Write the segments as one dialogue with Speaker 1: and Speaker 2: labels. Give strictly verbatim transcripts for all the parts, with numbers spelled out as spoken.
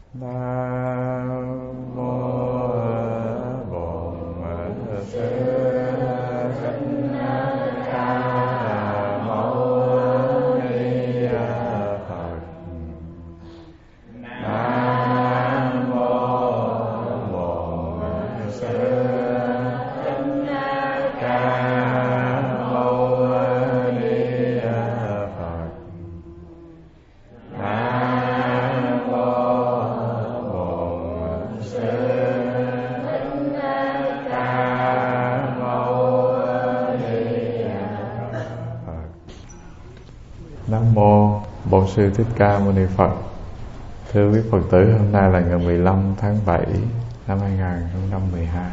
Speaker 1: Nam mô Bổn Sư Thích Ca Mâu Ni Phật. Nam mô Bổn Sư Thích Ca Mâu Ni Phật. Nam mô Bổn Sư Thích Ca Mâu Ni Phật. Nam mô Bổn Sư Thích Ca Mâu Ni Phật. Thưa quý Phật tử, hôm nay là ngày mười lăm tháng bảy năm hai nghìn không trăm mười hai,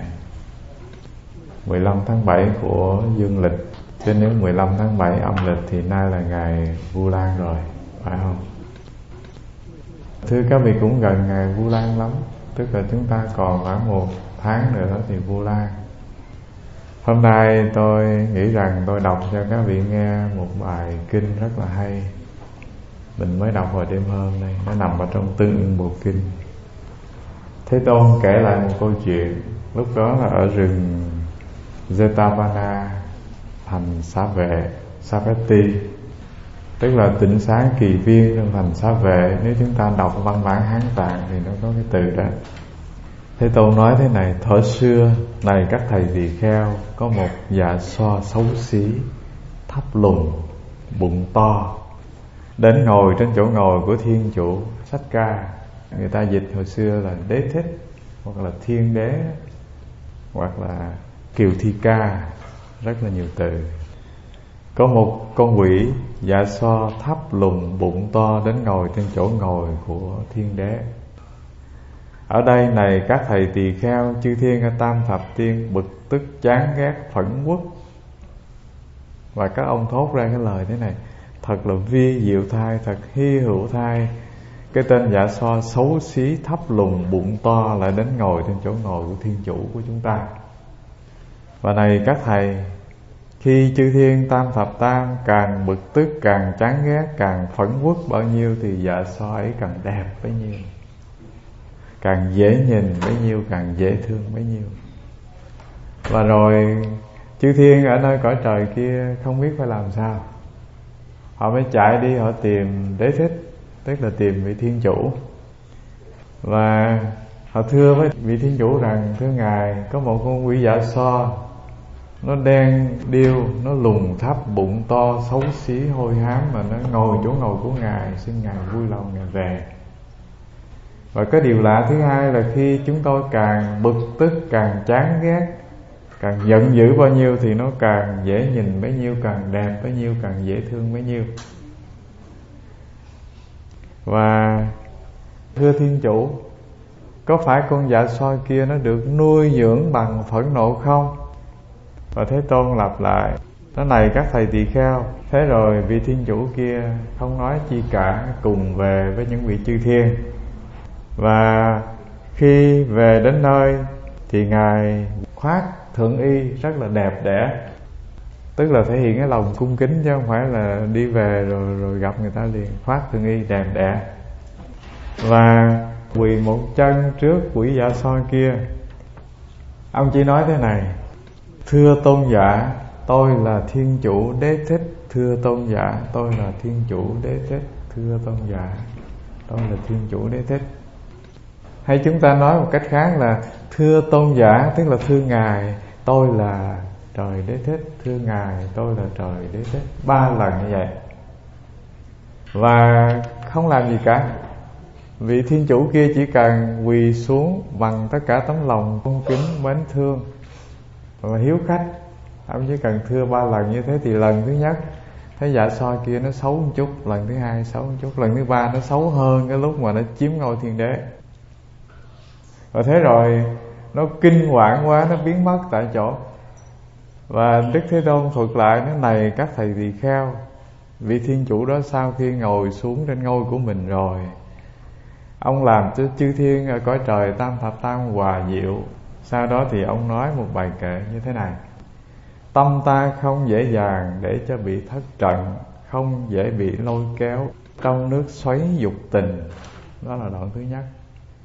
Speaker 1: mười lăm tháng bảy của dương lịch. Chứ nếu mười lăm tháng bảy âm lịch thì nay là ngày Vu Lan rồi, phải không? Thưa các vị, cũng gần ngày Vu Lan lắm. Tức là chúng ta còn khoảng một tháng nữa thì Vu Lan. Hôm nay tôi nghĩ rằng tôi đọc cho các vị nghe một bài kinh rất là hay. Mình mới đọc hồi đêm hôm nay, nó nằm ở trong Tương Ưng Bộ Kinh. Thế Tôn kể lại một câu chuyện. Lúc đó là ở rừng Jetavana, thành Xá Vệ, Savatthi, tức là tỉnh xá Kỳ Viên trong thành Xá Vệ. Nếu chúng ta đọc văn bản Hán Tạng thì nó có cái từ đó. Thế Tôn nói thế này: thuở xưa này các thầy tỳ kheo, có một dạ xoa xấu xí, thấp lùn, bụng to, đến ngồi trên chỗ ngồi của Thiên Chủ Sách Ca. Người ta dịch hồi xưa là Đế Thích, hoặc là Thiên Đế, hoặc là Kiều Thi Ca, rất là nhiều từ. Có một con quỷ dạ xoa thấp lùn bụng to đến ngồi trên chỗ ngồi của Thiên Đế. Ở đây này các thầy tỳ kheo, chư thiên ở Tam Thập Tiên bực tức chán ghét phẫn uất. Và các ông thốt ra cái lời thế này: thật là vi diệu thai, thật hy hữu thai. Cái tên dạ xoa xấu xí thấp lùn bụng to lại đến ngồi trên chỗ ngồi của Thiên Chủ của chúng ta. Và này các thầy, khi chư thiên Tam Thập Tam càng bực tức, càng chán ghét, càng phẫn uất bao nhiêu thì dạ xoa ấy càng đẹp bấy nhiêu, càng dễ nhìn bấy nhiêu, càng dễ thương bấy nhiêu. Và rồi chư thiên ở nơi cõi trời kia không biết phải làm sao, họ mới chạy đi, họ tìm Đế Thích, tức là tìm vị Thiên Chủ. Và họ thưa với vị Thiên Chủ rằng: thưa Ngài, có một con quỷ dạ xoa, nó đen điêu, nó lùn thấp, bụng to, xấu xí, hôi hám, mà nó ngồi chỗ ngồi của Ngài, xin Ngài vui lòng Ngài về. Và cái điều lạ thứ hai là khi chúng tôi càng bực tức, càng chán ghét, càng giận dữ bao nhiêu thì nó càng dễ nhìn bấy nhiêu, càng đẹp bấy nhiêu, càng dễ thương bấy nhiêu. Và thưa Thiên Chủ, có phải con dạ xoa kia nó được nuôi dưỡng bằng phẫn nộ không? Và Thế Tôn lặp lại: nó này các thầy tỳ kheo. Thế rồi vị Thiên Chủ kia không nói chi cả, cùng về với những vị chư thiên. Và khi về đến nơi thì Ngài khoác thượng y rất là đẹp đẽ, tức là thể hiện cái lòng cung kính, chứ không phải là đi về rồi rồi gặp người ta liền. Khoác thượng y đẹp đẽ và quỳ một chân trước quỷ dạ xoa kia. Ông chỉ nói thế này: thưa Tôn giả, tôi là Thiên Chủ Đế Thích. Thưa Tôn giả, tôi là Thiên Chủ Đế Thích. Thưa Tôn giả, tôi là Thiên Chủ Đế Thích. Hay chúng ta nói một cách khác là: thưa Tôn giả, tức là thưa Ngài, tôi là trời Đế Thích. Thưa Ngài, tôi là trời Đế Thích. Ba lần như vậy. Và không làm gì cả. Vị Thiên Chủ kia chỉ cần quỳ xuống bằng tất cả tấm lòng tôn kính, mến thương và hiếu khách. Ông chỉ cần thưa ba lần như thế thì lần thứ nhất thấy dạ xoa kia nó xấu một chút, lần thứ hai xấu một chút, lần thứ ba nó xấu hơn cái lúc mà nó chiếm ngôi Thiên Đế. Và thế rồi nó kinh hoàng quá, nó biến mất tại chỗ. Và Đức Thế Tôn thuật lại: nó này các thầy tỳ kheo, vị Thiên Chủ đó sau khi ngồi xuống trên ngôi của mình rồi, ông làm cho chư thiên ở cõi trời Tam Thập Tam hòa diệu. Sau đó thì ông nói một bài kệ như thế này: tâm ta không dễ dàng để cho bị thất trận, không dễ bị lôi kéo trong nước xoáy dục tình. Đó là đoạn thứ nhất.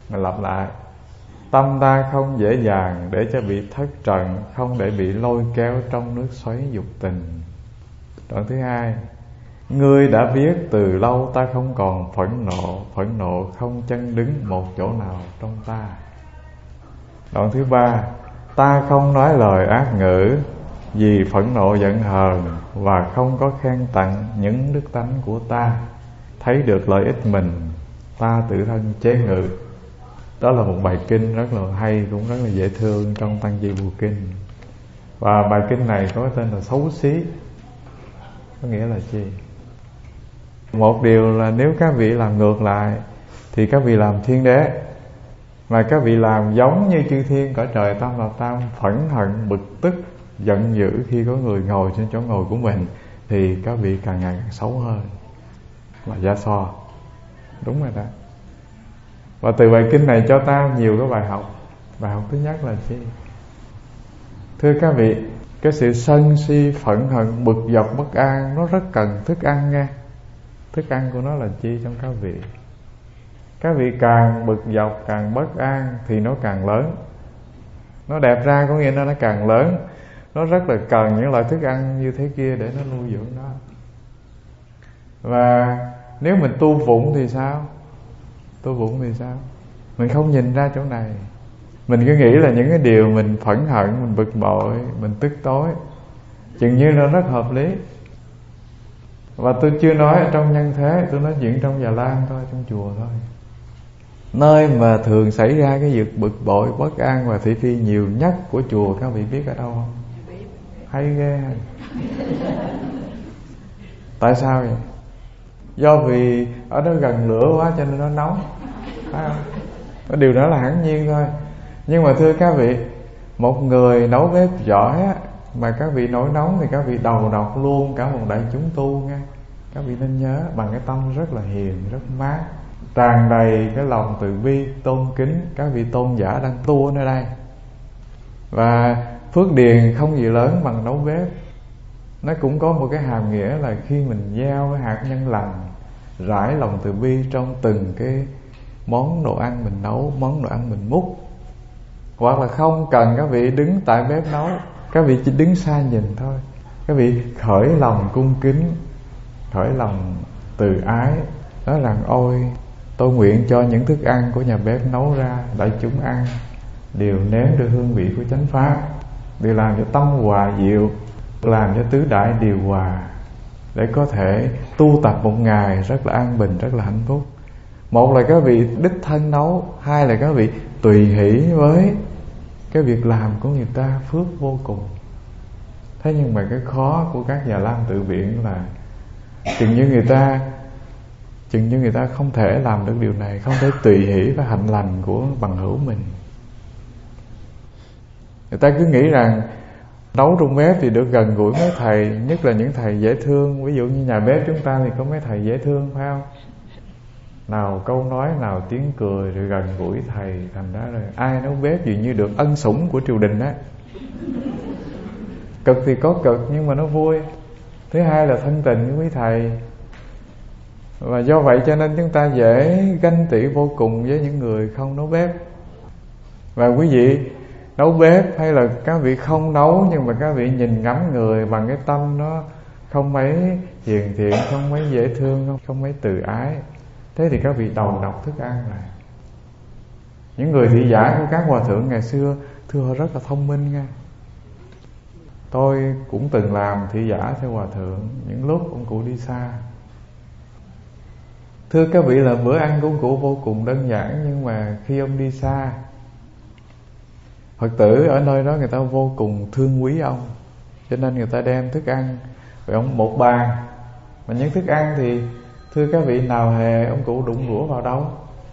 Speaker 1: Mình lặp lại: tâm ta không dễ dàng để cho bị thất trận, không để bị lôi kéo trong nước xoáy dục tình. Đoạn thứ hai: ngươi đã biết từ lâu ta không còn phẫn nộ, phẫn nộ không chân đứng một chỗ nào trong ta. Đoạn thứ ba: ta không nói lời ác ngữ vì phẫn nộ giận hờn, và không có khen tặng những đức tánh của ta. Thấy được lợi ích mình, ta tự thân chế ngự. Đó là một bài kinh rất là hay, cũng rất là dễ thương trong Tăng Chi Bộ Kinh. Và bài kinh này có tên là xấu xí. Có nghĩa là gì? Một điều là nếu các vị làm ngược lại thì các vị làm thiên đế, mà các vị làm giống như chư thiên cõi trời tam lập tam, phẫn hận, bực tức, giận dữ khi có người ngồi trên chỗ ngồi của mình, thì các vị càng ngày càng xấu hơn, là Gia So. Đúng rồi đó. Và từ bài kinh này cho ta nhiều cái bài học. Bài học thứ nhất là chi? Thưa các vị, cái sự sân si, phẫn hận, bực dọc, bất an nó rất cần thức ăn nghe. Thức ăn của nó là chi trong các vị? Các vị càng bực dọc, càng bất an thì nó càng lớn. Nó đẹp ra có nghĩa là nó càng lớn. Nó rất là cần những loại thức ăn như thế kia để nó nuôi dưỡng nó. Và nếu mình tu vụng thì sao? Tu vụng thì sao? Mình không nhìn ra chỗ này. Mình cứ nghĩ là những cái điều mình phẫn hận, mình bực bội, mình tức tối, chừng như nó rất hợp lý. Và tôi chưa nói ở trong nhân thế, tôi nói chuyện trong Già Lam thôi, trong chùa thôi. Nơi mà thường xảy ra cái việc bực bội, bất an và thị phi nhiều nhất của chùa, các vị biết ở đâu không? Hay ghê. Tại sao vậy? Do vì ở đó gần lửa quá cho nên nó nóng, phải không? Cái điều đó là hẳn nhiên thôi. Nhưng mà thưa các vị, một người nấu bếp giỏi á, mà các vị nổi nóng thì các vị đầu độc luôn cả một đại chúng tu nghe. Các vị nên nhớ, bằng cái tâm rất là hiền, rất mát, tràn đầy cái lòng từ bi, tôn kính các vị tôn giả đang tu ở nơi đây. Và phước điền không gì lớn bằng nấu bếp. Nó cũng có một cái hàm nghĩa là khi mình gieo cái hạt nhân lành, rải lòng từ bi trong từng cái món đồ ăn mình nấu, món đồ ăn mình múc. Hoặc là không cần các vị đứng tại bếp nấu, các vị chỉ đứng xa nhìn thôi, các vị khởi lòng cung kính, khởi lòng từ ái, nói rằng ôi tôi nguyện cho những thức ăn của nhà bếp nấu ra đại chúng ăn đều nếm được hương vị của chánh pháp, đều làm cho tâm hòa diệu, làm cho tứ đại điều hòa, để có thể tu tập một ngày rất là an bình, rất là hạnh phúc. Một là các vị đích thân nấu, hai là các vị tùy hỷ với cái việc làm của người ta, phước vô cùng. Thế nhưng mà cái khó của các Già Lam tự viện là chừng như người ta chừng như người ta không thể làm được điều này, không thể tùy hỷ với hạnh lành của bằng hữu mình. Người ta cứ nghĩ rằng nấu trong bếp thì được gần gũi mấy thầy, nhất là những thầy dễ thương. Ví dụ như nhà bếp chúng ta thì có mấy thầy dễ thương, phải không? Nào câu nói, nào tiếng cười, rồi gần gũi thầy. Thành ra rồi ai nấu bếp dường như được ân sủng của triều đình á. Cực thì có cực nhưng mà nó vui. Thứ hai là thân tình với quý thầy. Và do vậy cho nên chúng ta dễ ganh tị vô cùng với những người không nấu bếp. Và quý vị nấu bếp hay là các vị không nấu, nhưng mà các vị nhìn ngắm người bằng cái tâm nó không mấy hiền thiện, không mấy dễ thương, không, không mấy từ ái, thế thì các vị đầu độc thức ăn này. Những người thị giả của các hòa thượng ngày xưa thưa họ rất là thông minh nha. Tôi cũng từng làm thị giả theo hòa thượng những lúc ông cụ đi xa. Thưa các vị là bữa ăn của ông cụ vô cùng đơn giản, nhưng mà khi ông đi xa, Phật tử ở nơi đó người ta vô cùng thương quý ông, cho nên người ta đem thức ăn rồi ông một bàn. Mà những thức ăn thì thưa các vị nào hề ông cụ đụng đũa vào đâu.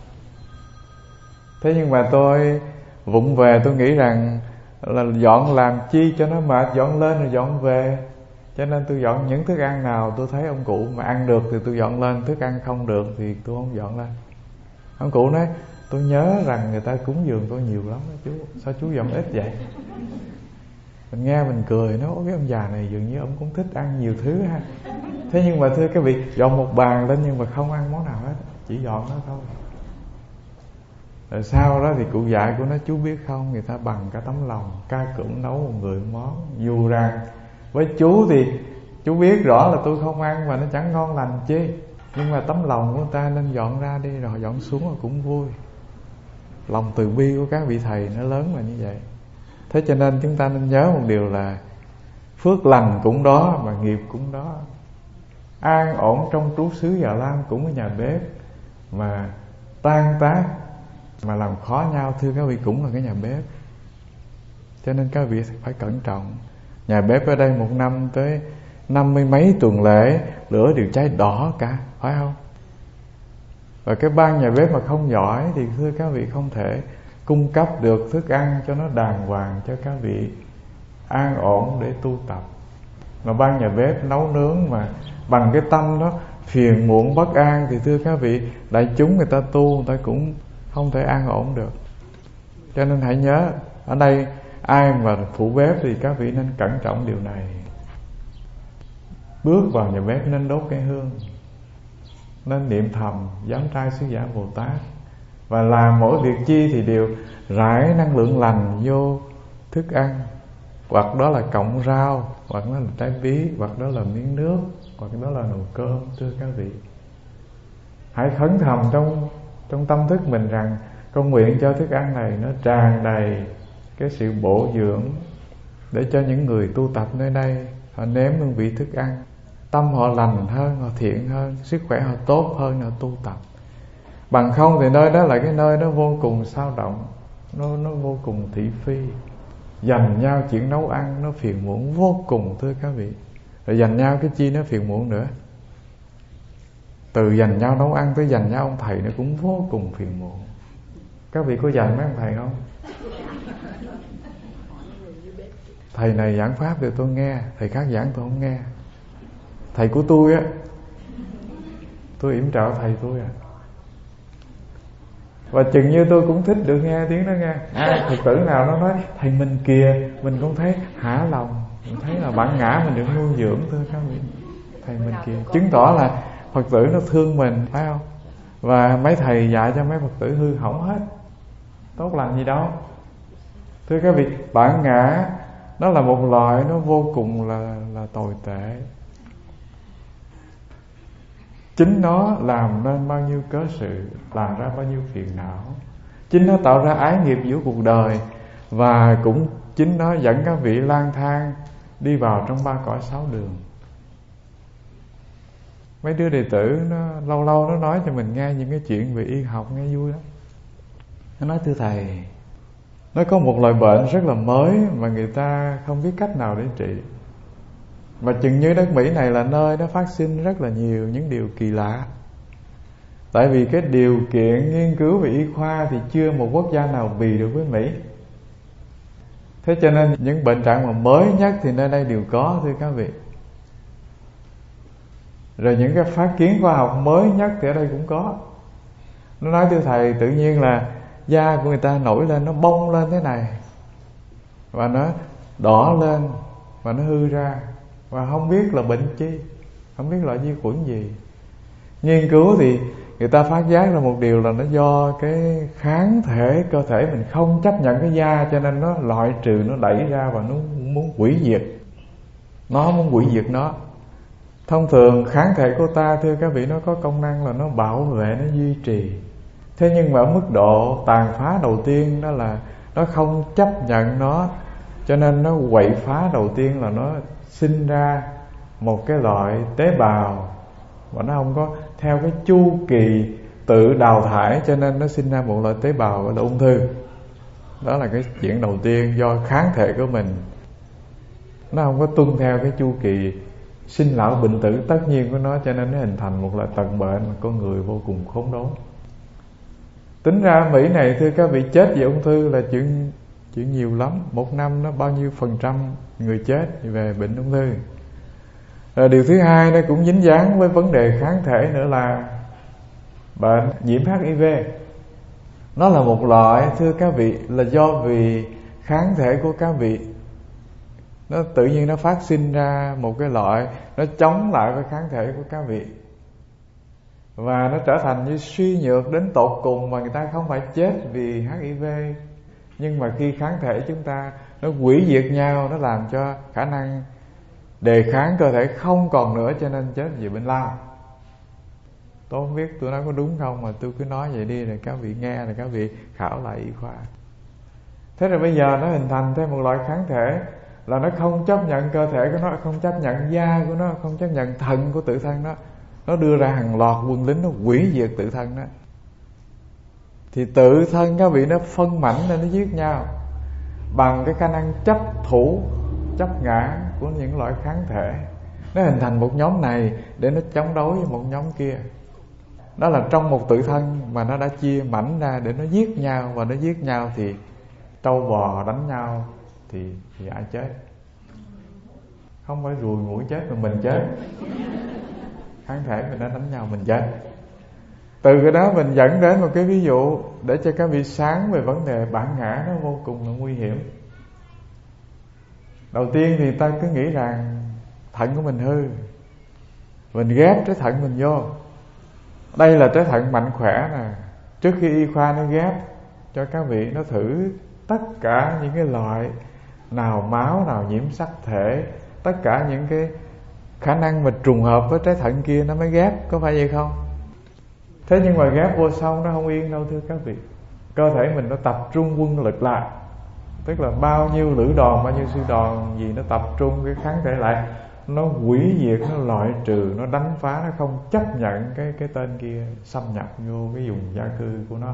Speaker 1: Thế nhưng mà tôi vụng về, tôi nghĩ rằng là dọn làm chi cho nó mệt, dọn lên rồi dọn về. Cho nên tôi dọn những thức ăn nào tôi thấy ông cụ mà ăn được thì tôi dọn lên, thức ăn không được thì tôi không dọn lên. Ông cụ nói tôi nhớ rằng người ta cúng dường tôi nhiều lắm đó chú, sao chú dọn ít vậy? Mình nghe mình cười, nói cái ông già này dường như ông cũng thích ăn nhiều thứ ha. Thế nhưng mà thưa các vị, dọn một bàn lên nhưng mà không ăn món nào hết, chỉ dọn nó thôi. Rồi sau đó thì cụ dạy của nó, chú biết không, người ta bằng cả tấm lòng ca cụm nấu một người món. Dù rằng với chú thì chú biết rõ là tôi không ăn và nó chẳng ngon lành chi, nhưng mà tấm lòng của người ta nên dọn ra đi, rồi dọn xuống là cũng vui. Lòng từ bi của các vị thầy nó lớn là như vậy. Thế cho nên chúng ta nên nhớ một điều là phước lành cũng đó mà nghiệp cũng đó. An ổn trong trú xứ Già Lam cũng ở nhà bếp, mà tan tác mà làm khó nhau, thưa các vị, cũng là cái nhà bếp. Cho nên các vị phải cẩn trọng. Nhà bếp ở đây một năm tới năm mươi mấy tuần lễ, lửa đều cháy đỏ cả, phải không? Và cái ban nhà bếp mà không giỏi thì thưa các vị không thể cung cấp được thức ăn cho nó đàng hoàng cho các vị an ổn để tu tập. Mà ban nhà bếp nấu nướng mà bằng cái tâm đó phiền muộn bất an thì thưa các vị, đại chúng người ta tu người ta cũng không thể an ổn được. Cho nên hãy nhớ, ở đây ai mà phụ bếp thì các vị nên cẩn trọng điều này. Bước vào nhà bếp nên đốt cây hương, nên niệm thầm Giám trai Sứ Giả Bồ Tát, và làm mỗi việc chi thì đều rải năng lượng lành vô thức ăn, hoặc đó là cọng rau, hoặc đó là trái bí, hoặc đó là miếng nước, hoặc đó là nồi cơm. Thưa các vị, hãy khấn thầm trong trong tâm thức mình rằng con nguyện cho thức ăn này nó tràn đầy cái sự bổ dưỡng, để cho những người tu tập nơi đây họ nếm hương vị thức ăn, tâm họ lành hơn, họ thiện hơn, sức khỏe họ tốt hơn, họ tu tập. Bằng không thì nơi đó là cái nơi nó vô cùng sao động, nó nó vô cùng thị phi, giành nhau chuyện nấu ăn nó phiền muộn vô cùng. Thưa các vị, rồi giành nhau cái chi nó phiền muộn nữa. Từ giành nhau nấu ăn tới giành nhau ông thầy nó cũng vô cùng phiền muộn. Các vị có giành mấy ông thầy không? Thầy này giảng pháp thì tôi nghe, thầy khác giảng tôi không nghe. Thầy của tôi á, tôi yểm trợ thầy tôi à. Và chừng như tôi cũng thích được nghe tiếng đó nghe. À, Phật tử nào nó nói thầy mình kìa, mình cũng thấy hả lòng, mình thấy là bản ngã mình được nuôi dưỡng. Thưa các vị, thầy mình kìa chứng tỏ là Phật tử nó thương mình, phải không? Và mấy thầy dạy cho mấy Phật tử hư hỏng hết, tốt lành gì đâu. Thưa các vị, bản ngã nó là một loại nó vô cùng là, là tồi tệ. Chính nó làm nên bao nhiêu cớ sự, làm ra bao nhiêu phiền não. Chính nó tạo ra ái nghiệp giữa cuộc đời, và cũng chính nó dẫn các vị lang thang đi vào trong ba cõi sáu đường. Mấy đứa đệ tử nó lâu lâu nó nói cho mình nghe những cái chuyện về y học nghe vui lắm. Nó nói thưa thầy, nó có một loại bệnh rất là mới mà người ta không biết cách nào để trị. Mà chừng như đất Mỹ này là nơi nó phát sinh rất là nhiều những điều kỳ lạ. Tại vì cái điều kiện nghiên cứu về y khoa thì chưa một quốc gia nào bì được với Mỹ. Thế cho nên những bệnh trạng mà mới nhất thì nơi đây đều có, thưa các vị. Rồi những cái phát kiến khoa học mới nhất thì ở đây cũng có. Nó nói thưa thầy, tự nhiên là da của người ta nổi lên, nó bong lên thế này, và nó đỏ lên, và nó hư ra, và không biết là bệnh chi, không biết loại vi khuẩn gì. Nghiên cứu thì người ta phát giác ra một điều là nó do cái kháng thể cơ thể mình không chấp nhận cái da, cho nên nó loại trừ, nó đẩy ra và nó muốn hủy diệt. Nó muốn hủy diệt nó. Thông thường kháng thể của ta, thưa các vị, nó có công năng là nó bảo vệ, nó duy trì. Thế nhưng mà ở mức độ tàn phá đầu tiên đó là nó không chấp nhận nó, cho nên nó quậy phá đầu tiên là nó sinh ra một cái loại tế bào và nó không có theo cái chu kỳ tự đào thải, cho nên nó sinh ra một loại tế bào gọi là ung thư. Đó là cái chuyện đầu tiên, do kháng thể của mình nó không có tuân theo cái chu kỳ sinh lão bệnh tử tất nhiên của nó, cho nên nó hình thành một loại tật bệnh mà con người vô cùng khốn đốn. Tính ra Mỹ này, thưa các vị, chết vì ung thư là chuyện chuyện nhiều lắm. Một năm nó bao nhiêu phần trăm người chết về bệnh ung thư. Rồi điều thứ hai, nó cũng dính dáng với vấn đề kháng thể nữa là bệnh nhiễm H I V. Nó là một loại, thưa các vị, là do vì kháng thể của các vị nó tự nhiên nó phát sinh ra một cái loại nó chống lại với kháng thể của các vị. và nó trở thành như suy nhược đến tột cùng, mà người ta không phải chết vì hát i vê, nhưng mà khi kháng thể chúng ta nó hủy diệt nhau, nó làm cho khả năng đề kháng cơ thể không còn nữa, cho nên chết vì bệnh lao. Tôi không biết tôi nói có đúng không, mà tôi cứ nói vậy đi rồi các vị nghe, rồi các vị khảo lại y khoa. Thế rồi bây giờ nó hình thành thêm một loại kháng thể là nó không chấp nhận cơ thể của nó, không chấp nhận da của nó, không chấp nhận thận của tự thân nó. Nó đưa ra hàng loạt quân lính nó hủy diệt tự thân đó. Thì tự thân các vị nó phân mảnh nên nó giết nhau bằng cái khả năng chấp thủ, chấp ngã của những loại kháng thể. Nó hình thành một nhóm này để nó chống đối với một nhóm kia. Đó là trong một tự thân mà nó đã chia mảnh ra để nó giết nhau. Và nó giết nhau thì trâu bò đánh nhau thì, thì ai chết? Không phải ruồi muỗi chết mà mình chết. Kháng thể mình đã đánh nhau mình chết. Từ cái đó mình dẫn đến một cái ví dụ để cho các vị sáng về vấn đề bản ngã nó vô cùng là nguy hiểm. Đầu tiên thì ta cứ nghĩ rằng thận của mình hư, mình ghép trái thận mình vô. Đây là trái thận mạnh khỏe nè. Trước khi y khoa nó ghép cho các vị, nó thử tất cả những cái loại nào máu, nào nhiễm sắc thể, tất cả những cái khả năng mà trùng hợp với trái thận kia nó mới ghép, có phải vậy không? Thế nhưng mà ghép vô xong nó không yên đâu thưa các vị. Cơ thể mình nó tập trung quân lực lại, tức là bao nhiêu lữ đoàn, bao nhiêu sư đoàn gì nó tập trung cái kháng thể lại, nó hủy diệt, nó loại trừ, nó đánh phá, nó không chấp nhận cái cái tên kia xâm nhập vô cái vùng gia cư của nó.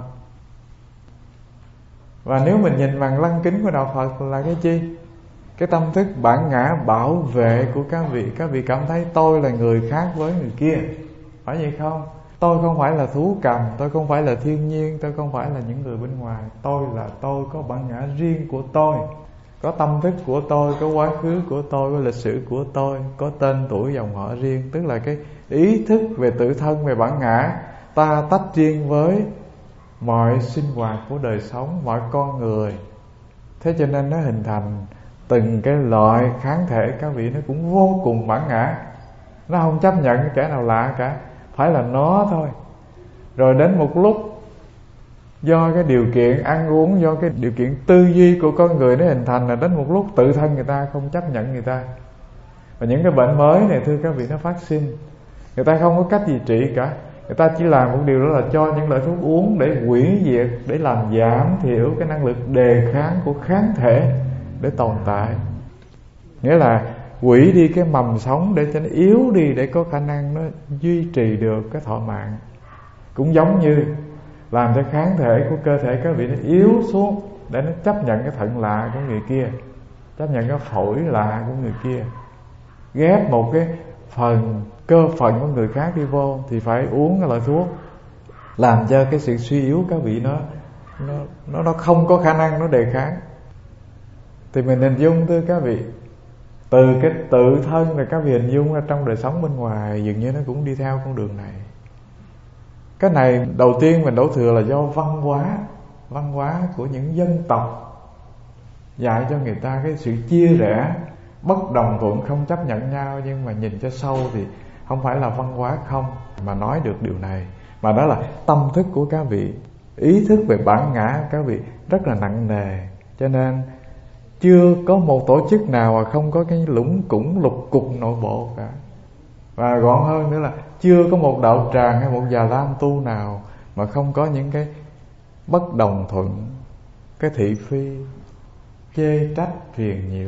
Speaker 1: Và nếu mình nhìn bằng lăng kính của đạo Phật là cái chi? Cái tâm thức bản ngã bảo vệ của các vị. Các vị cảm thấy tôi là người khác với người kia, phải vậy không? Tôi không phải là thú cầm, tôi không phải là thiên nhiên, tôi không phải là những người bên ngoài. Tôi là tôi, có bản ngã riêng của tôi, có tâm thức của tôi, có quá khứ của tôi, có lịch sử của tôi, có tên tuổi dòng họ riêng. Tức là cái ý thức về tự thân, về bản ngã ta tách riêng với mọi sinh hoạt của đời sống, mọi con người. Thế cho nên nó hình thành từng cái loại kháng thể các vị nó cũng vô cùng bản ngã. Nó không chấp nhận kẻ nào lạ cả, phải là nó thôi. Rồi đến một lúc do cái điều kiện ăn uống, do cái điều kiện tư duy của con người nó hình thành, là đến một lúc tự thân người ta không chấp nhận người ta. Và những cái bệnh mới này thưa các vị nó phát sinh, người ta không có cách gì trị cả. Người ta chỉ làm một điều đó là cho những loại thuốc uống để hủy diệt, để làm giảm thiểu cái năng lực đề kháng của kháng thể để tồn tại. Nghĩa là hủy đi cái mầm sống để cho nó yếu đi, để có khả năng nó duy trì được cái thọ mạng. Cũng giống như làm cho kháng thể của cơ thể các vị nó yếu xuống để nó chấp nhận cái thận lạ của người kia, chấp nhận cái phổi lạ của người kia. Ghép một cái phần cơ phận của người khác đi vô thì phải uống cái loại thuốc làm cho cái sự suy yếu các vị nó nó nó nó không có khả năng nó đề kháng. Thì mình hình dung thưa các vị, từ cái tự thân rồi các vị hình dung ra trong đời sống bên ngoài dường như nó cũng đi theo con đường này. Cái này đầu tiên mình đổ thừa là do văn hóa, văn hóa của những dân tộc dạy cho người ta cái sự chia rẽ, bất đồng thuận, không chấp nhận nhau. Nhưng mà nhìn cho sâu thì không phải là văn hóa không mà nói được điều này, mà đó là tâm thức của các vị, ý thức về bản ngã các vị rất là nặng nề. Cho nên chưa có một tổ chức nào mà không có cái lũng củng lục cục nội bộ cả. Và gọn hơn nữa là chưa có một đạo tràng hay một già lam tu nào mà không có những cái bất đồng thuận, cái thị phi, chê trách, phiền nhiễu.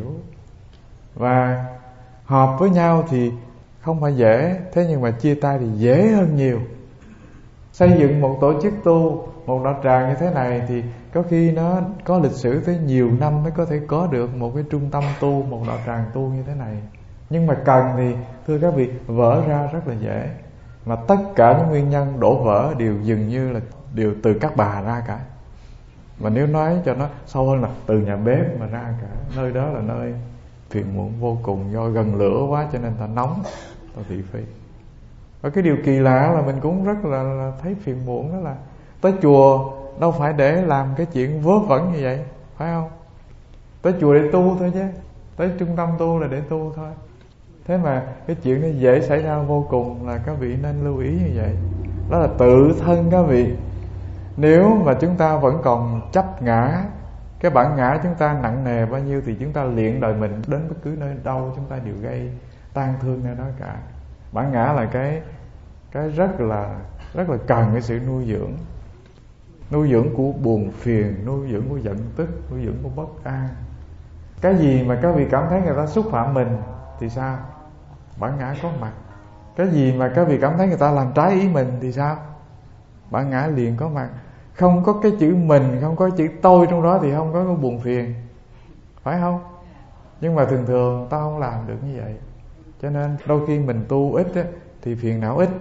Speaker 1: Và hợp với nhau thì không phải dễ, thế nhưng mà chia tay thì dễ hơn nhiều. Xây dựng một tổ chức tu, một đạo tràng như thế này thì có khi nó có lịch sử tới nhiều năm mới có thể có được một cái trung tâm tu, một đạo tràng tu như thế này. Nhưng mà cần thì thưa các vị vỡ ra rất là dễ. Mà tất cả những nguyên nhân đổ vỡ đều dường như là đều từ các bà ra cả. Mà nếu nói cho nó sâu hơn là từ nhà bếp mà ra cả. Nơi đó là nơi phiền muộn vô cùng, do gần lửa quá cho nên ta nóng, ta thị phi. Và cái điều kỳ lạ là mình cũng rất là, là thấy phiền muộn, đó là tới chùa đâu phải để làm cái chuyện vớ vẩn như vậy, phải không? Tới chùa để tu thôi chứ, tới trung tâm tu là để tu thôi. Thế mà cái chuyện nó dễ xảy ra vô cùng, là các vị nên lưu ý như vậy. Đó là tự thân các vị. Nếu mà chúng ta vẫn còn chấp ngã, cái bản ngã chúng ta nặng nề bao nhiêu thì chúng ta luyện đời mình đến bất cứ nơi đâu chúng ta đều gây tan thương nơi đó cả. Bản ngã là cái cái rất là rất là cần cái sự nuôi dưỡng. Nuôi dưỡng của buồn phiền, nuôi dưỡng của giận tức, nuôi dưỡng của bất an. Cái gì mà các vị cảm thấy người ta xúc phạm mình thì sao? Bản ngã có mặt. Cái gì mà các vị cảm thấy người ta làm trái ý mình thì sao? Bản ngã liền có mặt. Không có cái chữ mình, không có chữ tôi trong đó thì không có cái buồn phiền, phải không? Nhưng mà thường thường ta không làm được như vậy. Cho nên đôi khi mình tu ít á, thì phiền não ít.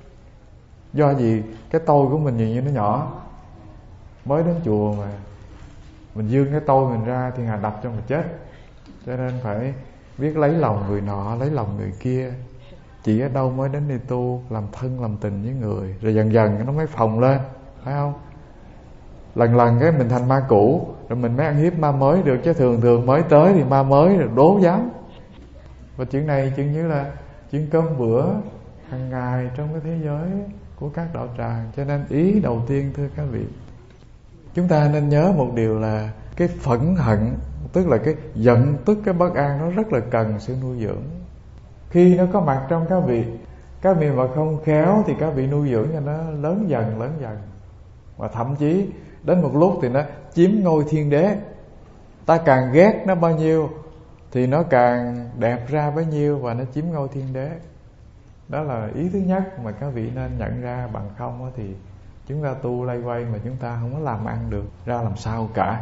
Speaker 1: Do gì? Cái tôi của mình nhìn như nó nhỏ. Mới đến chùa mà mình dương cái tôi mình ra thì Hà đập cho mình chết. Cho nên phải biết lấy lòng người nọ, lấy lòng người kia. Chỉ ở đâu mới đến đi tu, làm thân làm tình với người, rồi dần dần nó mới phồng lên, phải không? Lần lần cái mình thành ma cũ, rồi mình mới ăn hiếp ma mới được. Chứ thường thường mới tới thì ma mới rồi đố dám. Và chuyện này chuyện như là chuyện cơm bữa hàng ngày trong cái thế giới của các đạo tràng. Cho nên ý đầu tiên thưa các vị, chúng ta nên nhớ một điều là cái phẫn hận, tức là cái giận tức, cái bất an, nó rất là cần sự nuôi dưỡng. Khi nó có mặt trong các vị, các vị mà không khéo thì các vị nuôi dưỡng cho nó lớn dần lớn dần. Và thậm chí đến một lúc thì nó chiếm ngôi thiên đế. Ta càng ghét nó bao nhiêu thì nó càng đẹp ra bấy nhiêu và nó chiếm ngôi thiên đế. Đó là ý thứ nhất mà các vị nên nhận ra. Bằng không thì chúng ta tu lay quay mà chúng ta không có làm ăn được ra làm sao cả.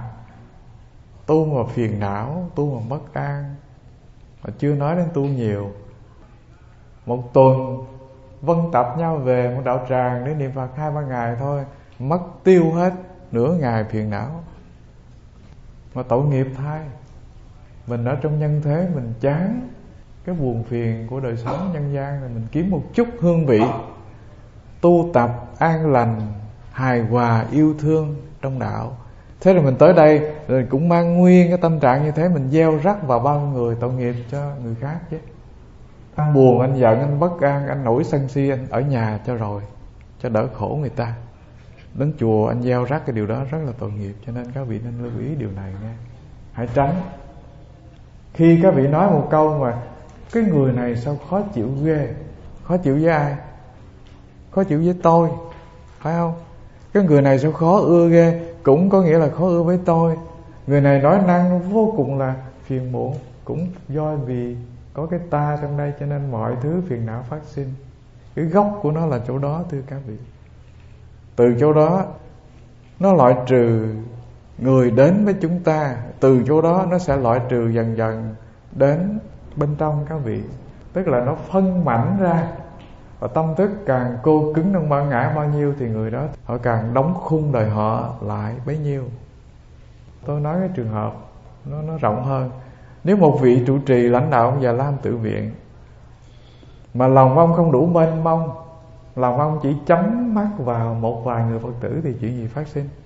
Speaker 1: Tu mà phiền não, tu mà bất an, mà chưa nói đến tu nhiều. Một tuần vân tập nhau về một đạo tràng để niệm Phật hai ba ngày thôi, mất tiêu hết nửa ngày phiền não. Mà tội nghiệp thay. Mình ở trong nhân thế mình chán cái buồn phiền của đời sống nhân gian, rồi mình kiếm một chút hương vị tu tập an lành, hài hòa, yêu thương trong đạo. Thế rồi mình tới đây rồi cũng mang nguyên cái tâm trạng như thế, mình gieo rắc vào bao người, tội nghiệp cho người khác chứ. Anh buồn, anh giận, anh bất an, anh nổi sân si, anh ở nhà cho rồi, cho đỡ khổ người ta. Đến chùa anh gieo rắc cái điều đó rất là tội nghiệp. Cho nên các vị nên lưu ý điều này nghe. Hãy tránh. Khi các vị nói một câu mà cái người này sao khó chịu ghê. Khó chịu với ai? Khó chịu với tôi, phải không? Cái người này sao khó ưa ghê, cũng có nghĩa là khó ưa với tôi. Người này nói năng vô cùng là phiền muộn, cũng do vì có cái ta trong đây cho nên mọi thứ phiền não phát sinh. Cái gốc của nó là chỗ đó thưa các vị. Từ chỗ đó nó loại trừ người đến với chúng ta. Từ chỗ đó nó sẽ loại trừ dần dần đến bên trong các vị. Tức là nó phân mảnh ra. Và tâm thức càng cô cứng trong bản ngã bao nhiêu thì người đó họ càng đóng khung đời họ lại bấy nhiêu. Tôi nói cái trường hợp nó, nó rộng hơn. Nếu một vị trụ trì lãnh đạo ông Già Lam Tự Viện mà lòng ông không đủ mênh mông, lòng ông chỉ chấm mắt vào một vài người Phật tử thì chuyện gì phát sinh?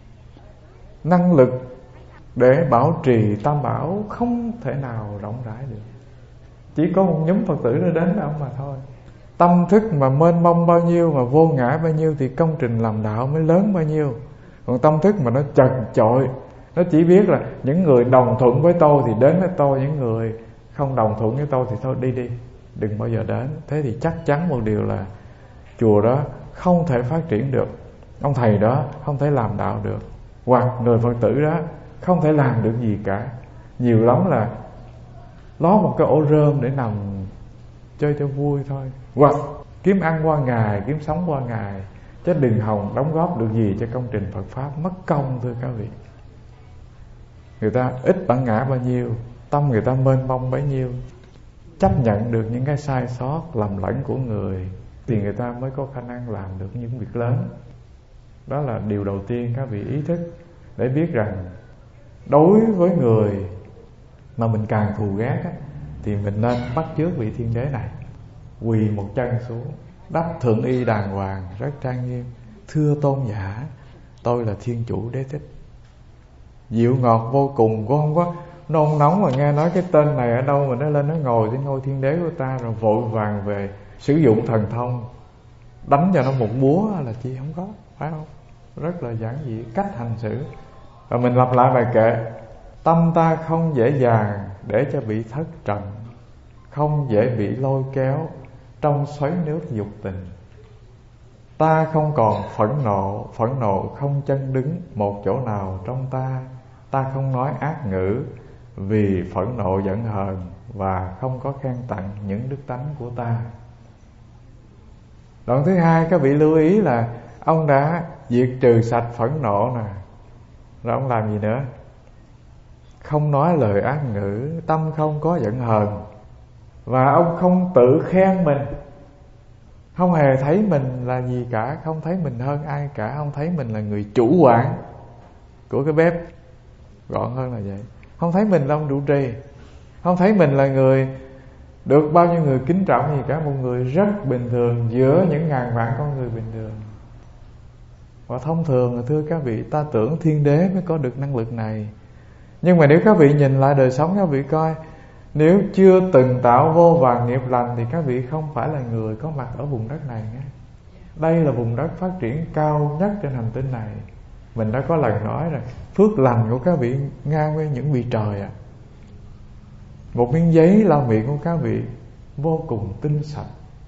Speaker 1: Năng lực để bảo trì tam bảo không thể nào rộng rãi được. Chỉ có một nhóm Phật tử nó đến với ông mà thôi. Tâm thức mà mênh mông bao nhiêu, mà vô ngã bao nhiêu thì công trình làm đạo mới lớn bao nhiêu. Còn tâm thức mà nó chật chội, nó chỉ biết là những người đồng thuận với tôi thì đến với tôi, những người không đồng thuận với tôi thì thôi đi đi, đừng bao giờ đến. Thế thì chắc chắn một điều là chùa đó không thể phát triển được, ông thầy đó không thể làm đạo được, hoặc người Phật tử đó không thể làm được gì cả. Nhiều lắm là ló một cái ổ rơm để nằm chơi cho vui thôi, hoặc kiếm ăn qua ngày, kiếm sống qua ngày, chứ đừng hòng đóng góp được gì cho công trình Phật Pháp, mất công thưa các vị. Người ta ít bản ngã bao nhiêu, tâm người ta mênh mông bấy nhiêu. Chấp nhận được những cái sai sót, lầm lẫn của người thì người ta mới có khả năng làm được những việc lớn. Đó là điều đầu tiên các vị ý thức, để biết rằng đối với người mà mình càng thù ghét á, thì mình nên bắt chước vị thiên đế này, quỳ một chân xuống, đắp thượng y đàng hoàng, rất trang nghiêm. Thưa tôn giả, tôi là Thiên Chủ Đế Thích. Dịu ngọt vô cùng, cô không có nôn nóng mà nghe nói cái tên này ở đâu mà nó lên nó ngồi trên ngôi thiên đế của ta, rồi vội vàng về sử dụng thần thông đánh cho nó một búa là chi, không có, phải không? Rất là giản dị cách hành xử. Và mình lặp lại bài kệ: tâm ta không dễ dàng để cho bị thất trần, không dễ bị lôi kéo trong xoáy nước dục tình. Ta không còn phẫn nộ, phẫn nộ không chân đứng một chỗ nào trong ta. Ta không nói ác ngữ vì phẫn nộ giận hờn, và không có khen tặng những đức tánh của ta. Đoạn thứ hai, các vị lưu ý là ông đã diệt trừ sạch phẫn nộ nè. Rồi ông làm gì nữa? Không nói lời ác ngữ, tâm không có giận hờn, và ông không tự khen mình, không hề thấy mình là gì cả, không thấy mình hơn ai cả, không thấy mình là người chủ quản của cái bếp, gọn hơn là vậy. Không thấy mình là ông trụ trì, không thấy mình là người được bao nhiêu người kính trọng gì cả, một người rất bình thường giữa những ngàn vạn con người bình thường. Và thông thường, thưa các vị, ta tưởng thiên đế mới có được năng lực này. Nhưng mà nếu các vị nhìn lại đời sống các vị coi, nếu chưa từng tạo vô vàn nghiệp lành thì các vị không phải là người có mặt ở vùng đất này nhé. Đây là vùng đất phát triển cao nhất trên hành tinh này. Mình đã có lần nói rồi, phước lành của các vị ngang với những vị trời à. Một miếng giấy lau miệng của các vị vô cùng tinh sạch,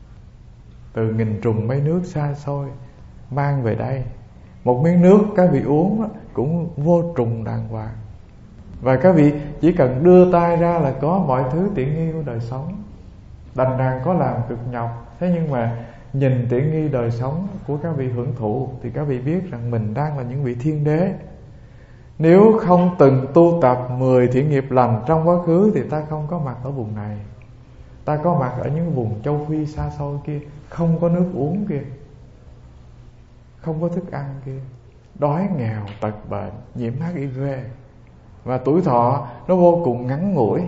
Speaker 1: từ nghìn trùng mây nước xa xôi mang về đây. Một miếng nước các vị uống cũng vô trùng đàng hoàng. Và các vị chỉ cần đưa tay ra là có mọi thứ tiện nghi của đời sống. Đành rằng có làm cực nhọc, thế nhưng mà nhìn tiện nghi đời sống của các vị hưởng thụ thì các vị biết rằng mình đang là những vị thiên đế. Nếu không từng tu tập mười thiện nghiệp lành trong quá khứ thì ta không có mặt ở vùng này. Ta có mặt ở những vùng châu Phi xa xôi kia, không có nước uống kia, không có thức ăn kia, đói nghèo, tật bệnh, nhiễm H I V, và tuổi thọ nó vô cùng ngắn ngủi.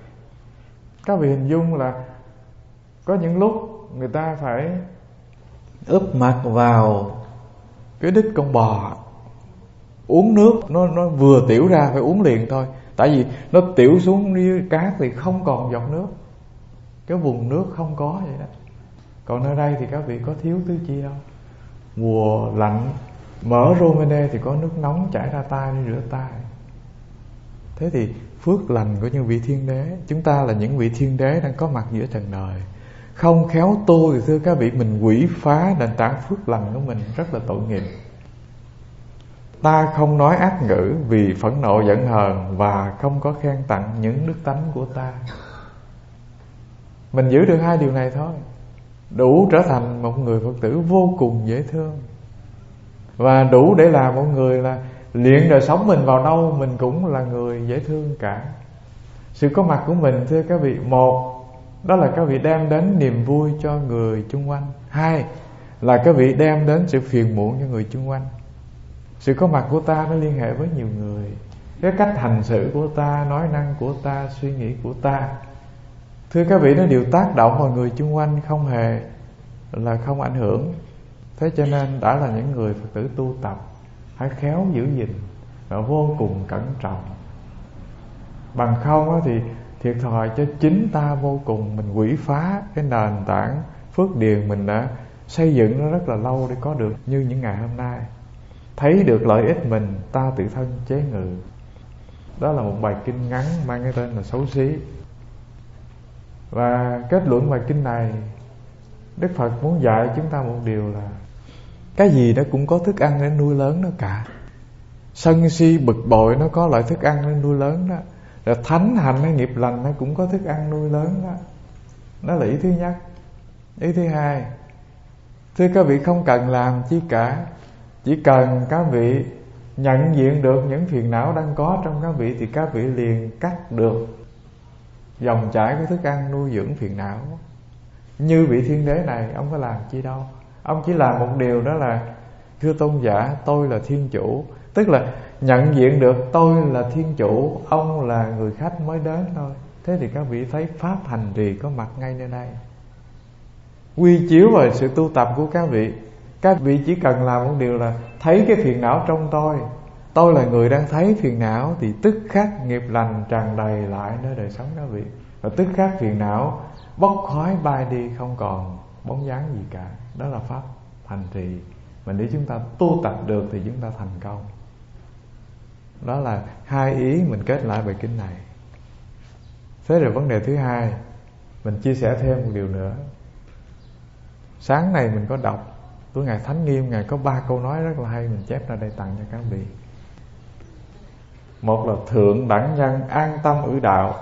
Speaker 1: Các vị hình dung là có những lúc người ta phải úp mặt vào cái đít con bò, uống nước nó nó vừa tiểu ra phải uống liền thôi, tại vì nó tiểu xuống dưới cát thì không còn giọt nước, cái vùng nước không có vậy đó. Còn nơi đây thì các vị có thiếu thứ chi đâu. Mùa lạnh mở Romene thì có nước nóng chảy ra tay để rửa tay. Thế thì phước lành của những vị thiên đế, chúng ta là những vị thiên đế đang có mặt giữa trần đời, không khéo tu thì thưa các vị, mình quỷ phá nền tảng phước lành của mình, rất là tội nghiệp. Ta không nói ác ngữ vì phẫn nộ giận hờn, và không có khen tặng những đức tánh của ta. Mình giữ được hai điều này thôi, đủ trở thành một người Phật tử vô cùng dễ thương, và đủ để làm một người là luyện đời sống mình vào đâu mình cũng là người dễ thương cả. Sự có mặt của mình thưa các vị, một đó là các vị đem đến niềm vui cho người chung quanh, hai là các vị đem đến sự phiền muộn cho người chung quanh. Sự có mặt của ta nó liên hệ với nhiều người, cái cách hành xử của ta, nói năng của ta, suy nghĩ của ta, thưa các vị, nó đều tác động vào người chung quanh, không hề là không ảnh hưởng. Thế cho nên đã là những người Phật tử tu tập, hãy khéo giữ gìn và vô cùng cẩn trọng. Bằng không thì thiệt thòi cho chính ta vô cùng. Mình quỷ phá cái nền tảng phước điền mình đã xây dựng nó rất là lâu để có được như những ngày hôm nay. Thấy được lợi ích mình, ta tự thân chế ngự. Đó là một bài kinh ngắn mang cái tên là Xấu Xí. Và kết luận bài kinh này, Đức Phật muốn dạy chúng ta một điều là cái gì nó cũng có thức ăn để nuôi lớn nó cả. Sân si bực bội nó có loại thức ăn để nuôi lớn đó. Rồi thánh hạnh hay nghiệp lành nó cũng có thức ăn nuôi lớn đó. Đó là ý thứ nhất. Ý thứ hai, thưa các vị, không cần làm chi cả, chỉ cần các vị nhận diện được những phiền não đang có trong các vị thì các vị liền cắt được dòng chảy của thức ăn nuôi dưỡng phiền não. Như vị thiên đế này, ông có làm chi đâu. Ông chỉ làm một điều, đó là thưa tôn giả, tôi là thiên chủ. Tức là nhận diện được tôi là thiên chủ, ông là người khách mới đến thôi. Thế thì các vị thấy pháp hành trì có mặt ngay nơi đây, quy chiếu vào sự tu tập của các vị. Các vị chỉ cần làm một điều là thấy cái phiền não trong tôi, tôi là người đang thấy phiền não, thì tức khắc nghiệp lành tràn đầy lại nơi đời sống các vị, và tức khắc phiền não bốc khói bay đi, không còn bóng dáng gì cả. đó là pháp hành trì. Mà nếu chúng ta tu tập được thì chúng ta thành công. Đó là hai ý mình kết lại bài kinh này. Thế rồi vấn đề thứ hai, mình chia sẻ thêm một điều nữa. Sáng này mình có đọc của Ngài Thánh Nghiêm, Ngài có ba câu nói rất là hay, mình chép ra đây tặng cho các vị. Một là thượng đẳng nhân an tâm ư đạo.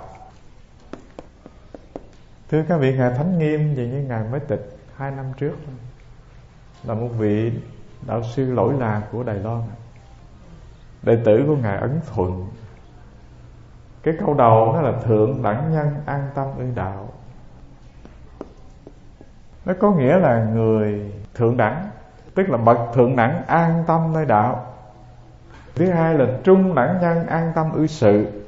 Speaker 1: Thưa các vị, Ngài Thánh Nghiêm vì như Ngài mới tịch hai năm trước, là một vị đạo sư lỗi lạc của Đài Loan, đệ tử của Ngài Ấn Thuận. Cái câu đầu đó là thượng đẳng nhân an tâm ư đạo. Nó có nghĩa là người thượng đẳng, tức là bậc thượng đẳng an tâm nơi đạo. Thứ hai là trung đẳng nhân an tâm ư sự.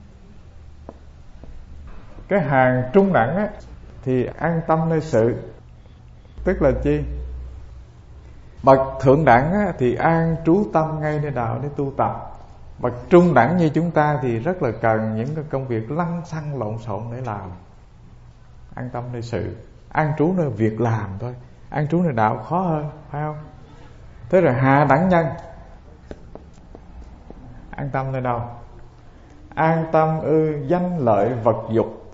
Speaker 1: Cái hàng trung đẳng á, thì an tâm nơi sự. Tức là chi? Bậc thượng đẳng á, thì an trú tâm ngay nơi đạo để tu tập. Bậc trung đẳng như chúng ta thì rất là cần những cái công việc lăng xăng lộn xộn để làm. An tâm nơi sự, an trú nơi việc làm thôi. An trú nơi đạo khó hơn, phải không? Thế rồi hạ đẳng nhân an tâm nơi đâu? An tâm ư danh lợi vật dục.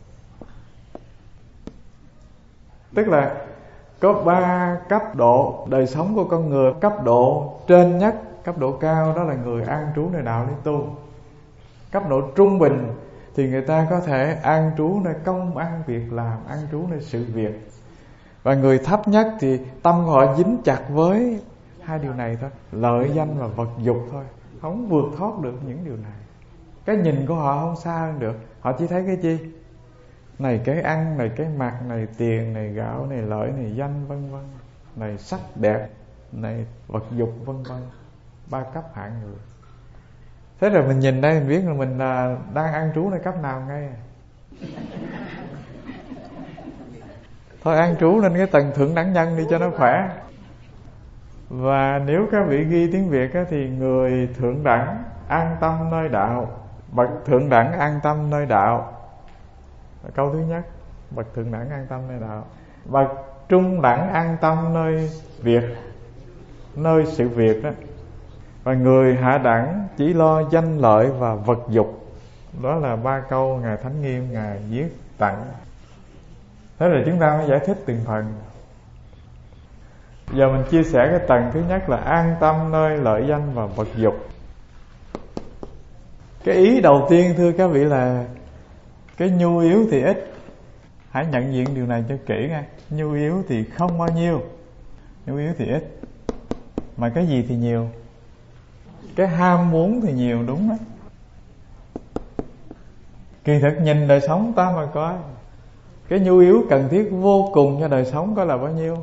Speaker 1: Tức là có ba cấp độ đời sống của con người. Cấp độ trên nhất, cấp độ cao đó là người an trú nơi đạo để tu. Cấp độ trung bình thì người ta có thể an trú nơi công ăn việc làm, an trú nơi sự việc. Và người thấp nhất thì tâm họ dính chặt với hai điều này thôi, lợi danh và vật dục thôi, không vượt thoát được những điều này. Cái nhìn của họ không xa hơn được. Họ chỉ thấy cái chi? Này cái ăn, này cái mặc, này tiền, này gạo, này lợi, này danh, vân vân, này sắc đẹp, này vật dục, vân vân. Ba cấp hạng người. Thế rồi mình nhìn đây mình biết là mình là đang ăn trú nơi cấp nào ngay. Thôi an trú lên cái tầng thượng đẳng nhân đi cho nó khỏe. Và nếu các vị ghi tiếng Việt á, thì người thượng đẳng an tâm nơi đạo. Bậc thượng đẳng an tâm nơi đạo. Câu thứ nhất, bậc thượng đẳng an tâm nơi đạo. Bậc trung đẳng an tâm nơi việc, nơi sự việc đó. Và người hạ đẳng chỉ lo danh lợi và vật dục. Đó là ba câu Ngài Thánh Nghiêm Ngài viết tặng. Thế rồi chúng ta mới giải thích từng phần. Giờ mình chia sẻ cái tầng thứ nhất là an tâm nơi lợi danh và vật dục. Cái ý đầu tiên thưa các vị là cái nhu yếu thì ít. Hãy nhận diện điều này cho kỹ nha. Nhu yếu thì không bao nhiêu, nhu yếu thì ít. Mà cái gì thì nhiều? Cái ham muốn thì nhiều, đúng đó. Kỳ thực nhìn đời sống ta mà coi, cái nhu yếu cần thiết vô cùng cho đời sống có là bao nhiêu?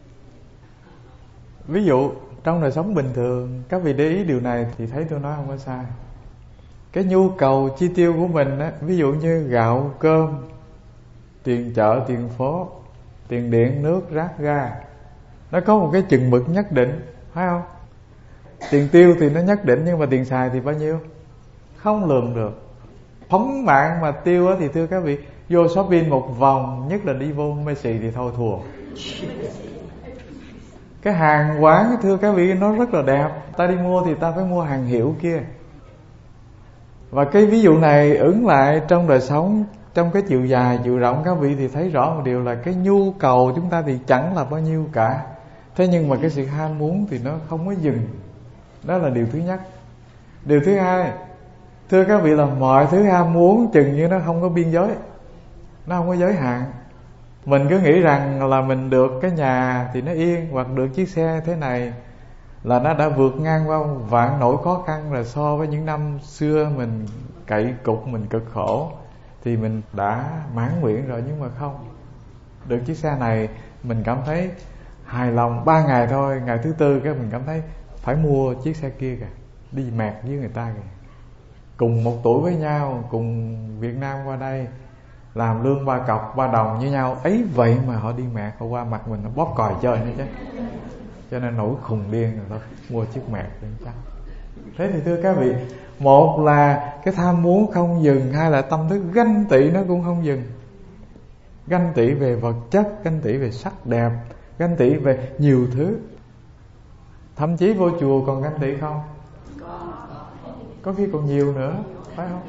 Speaker 1: Ví dụ trong đời sống bình thường, các vị để ý điều này thì thấy tôi nói không có sai. Cái nhu cầu chi tiêu của mình á, ví dụ như gạo, cơm, tiền chợ, tiền phố, tiền điện, nước, rác, ga, nó có một cái chừng mực nhất định, phải không? Tiền tiêu thì nó nhất định, nhưng mà tiền xài thì bao nhiêu? Không lường được. Phóng mạng mà tiêu á, thì thưa các vị, vô shopping một vòng, nhất là đi vô Messi thì thôi thua. Cái hàng quán thưa các vị nó rất là đẹp, ta đi mua thì ta phải mua hàng hiệu kia. Và cái ví dụ này ứng lại trong đời sống, trong cái chiều dài, chiều rộng, các vị thì thấy rõ một điều là cái nhu cầu chúng ta thì chẳng là bao nhiêu cả. Thế nhưng mà cái sự ham muốn thì nó không có dừng. Đó là điều thứ nhất. Điều thứ hai, thưa các vị là mọi thứ ham muốn chừng như nó không có biên giới, nó không có giới hạn. Mình cứ nghĩ rằng là mình được cái nhà thì nó yên, hoặc được chiếc xe thế này là nó đã vượt ngang qua vạn nỗi khó khăn rồi. So với những năm xưa mình cậy cục, mình cực khổ thì mình đã mãn nguyện rồi. Nhưng mà không, được chiếc xe này mình cảm thấy hài lòng ba ngày thôi, ngày thứ tư cái mình cảm thấy phải mua chiếc xe kia kìa, đi mẹt với người ta kìa. Cùng một tuổi với nhau, cùng Việt Nam qua đây làm lương ba cọc ba đồng như nhau ấy, vậy mà họ đi mẹt, họ qua mặt mình nó bóp còi chơi nữa chứ. Cho nên nổi khùng điên rồi thôi, mua chiếc mẹt cho chắc. Thế thì thưa các vị, một là cái tham muốn không dừng, hai là tâm thức ganh tị nó cũng không dừng. Ganh tị về vật chất, ganh tị về sắc đẹp, Ganh tị về nhiều thứ. Thậm chí vô chùa còn ganh tị không? Có khi còn nhiều nữa, phải không?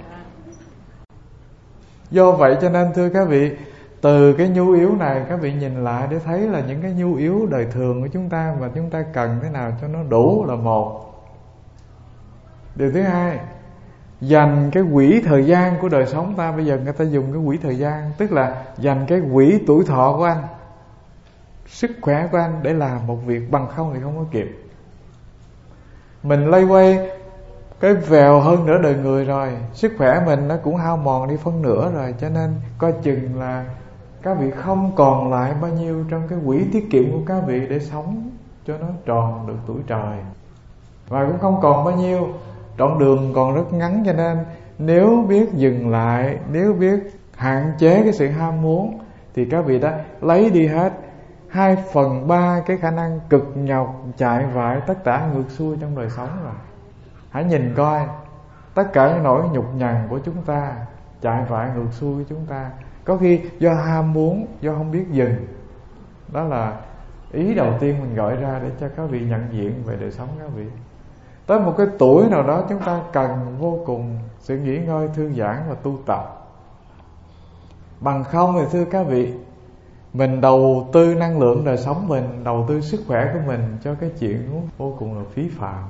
Speaker 1: Do vậy cho nên thưa các vị, từ cái nhu yếu này các vị nhìn lại để thấy là những cái nhu yếu đời thường của chúng ta mà chúng ta cần thế nào cho nó đủ là một. Điều thứ hai, dành cái quỹ thời gian của đời sống ta. Bây giờ người ta dùng cái quỹ thời gian, tức là dành cái quỹ tuổi thọ của anh, sức khỏe của anh để làm một việc, bằng không thì không có kịp. Mình lây quay cái vèo hơn nửa đời người rồi, sức khỏe mình nó cũng hao mòn đi phân nửa rồi. Cho nên coi chừng là các vị không còn lại bao nhiêu trong cái quỹ tiết kiệm của các vị để sống cho nó tròn được tuổi trời. Và cũng không còn bao nhiêu, đoạn đường còn rất ngắn. Cho nên nếu biết dừng lại, nếu biết hạn chế cái sự ham muốn, thì các vị đã lấy đi hết hai phần ba cái khả năng cực nhọc chạy vại tất cả ngược xuôi trong đời sống rồi. Hãy nhìn coi tất cả những nỗi nhục nhằn của chúng ta, chạy vại ngược xuôi của chúng ta, có khi do ham muốn, do không biết dừng. Đó là ý đầu tiên mình gọi ra để cho các vị nhận diện về đời sống các vị. Tới một cái tuổi nào đó chúng ta cần vô cùng sự nghỉ ngơi, thư giãn và tu tập. Bằng không thì thưa các vị, mình đầu tư năng lượng đời sống mình, đầu tư sức khỏe của mình cho cái chuyện vô cùng là phí phạm.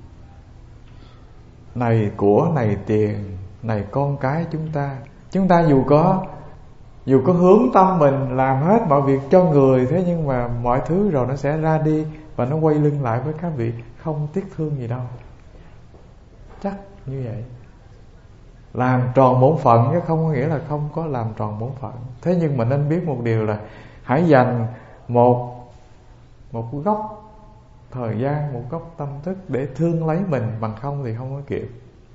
Speaker 1: Này của, này tiền, này con cái chúng ta. Chúng ta dù có Dù có hướng tâm mình làm hết mọi việc cho người, thế nhưng mà mọi thứ rồi nó sẽ ra đi và nó quay lưng lại với các vị, không tiếc thương gì đâu. Chắc như vậy. Làm tròn bổn phận chứ không có nghĩa là không có làm tròn bổn phận. Thế nhưng mà nên biết một điều là hãy dành một một góc thời gian, một góc tâm thức để thương lấy mình, bằng không thì không có kịp.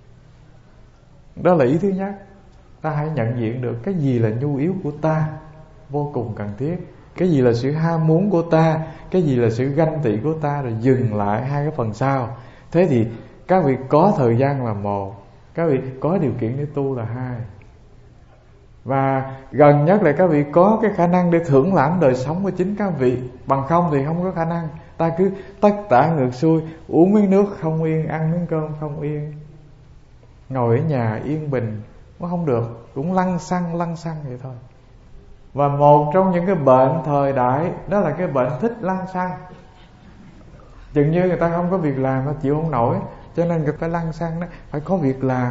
Speaker 1: Đó là ý thứ nhất. Ta hãy nhận diện được cái gì là nhu yếu của ta, vô cùng cần thiết. Cái gì là sự ham muốn của ta, cái gì là sự ganh tị của ta, rồi dừng lại hai cái phần sau. Thế thì các vị có thời gian là một, các vị có điều kiện để tu là hai. Và gần nhất là các vị có cái khả năng để thưởng lãm đời sống của chính các vị. Bằng không thì không có khả năng. Ta cứ tất tả ngược xuôi, uống miếng nước không yên, ăn miếng cơm không yên, ngồi ở nhà yên bình, nó không được, cũng lăng xăng lăng xăng vậy thôi. Và một trong những cái bệnh thời đại đó là cái bệnh thích lăng xăng. Chừng như người ta không có việc làm, ta chịu không nổi, cho nên người ta lăng xăng đó, phải có việc làm.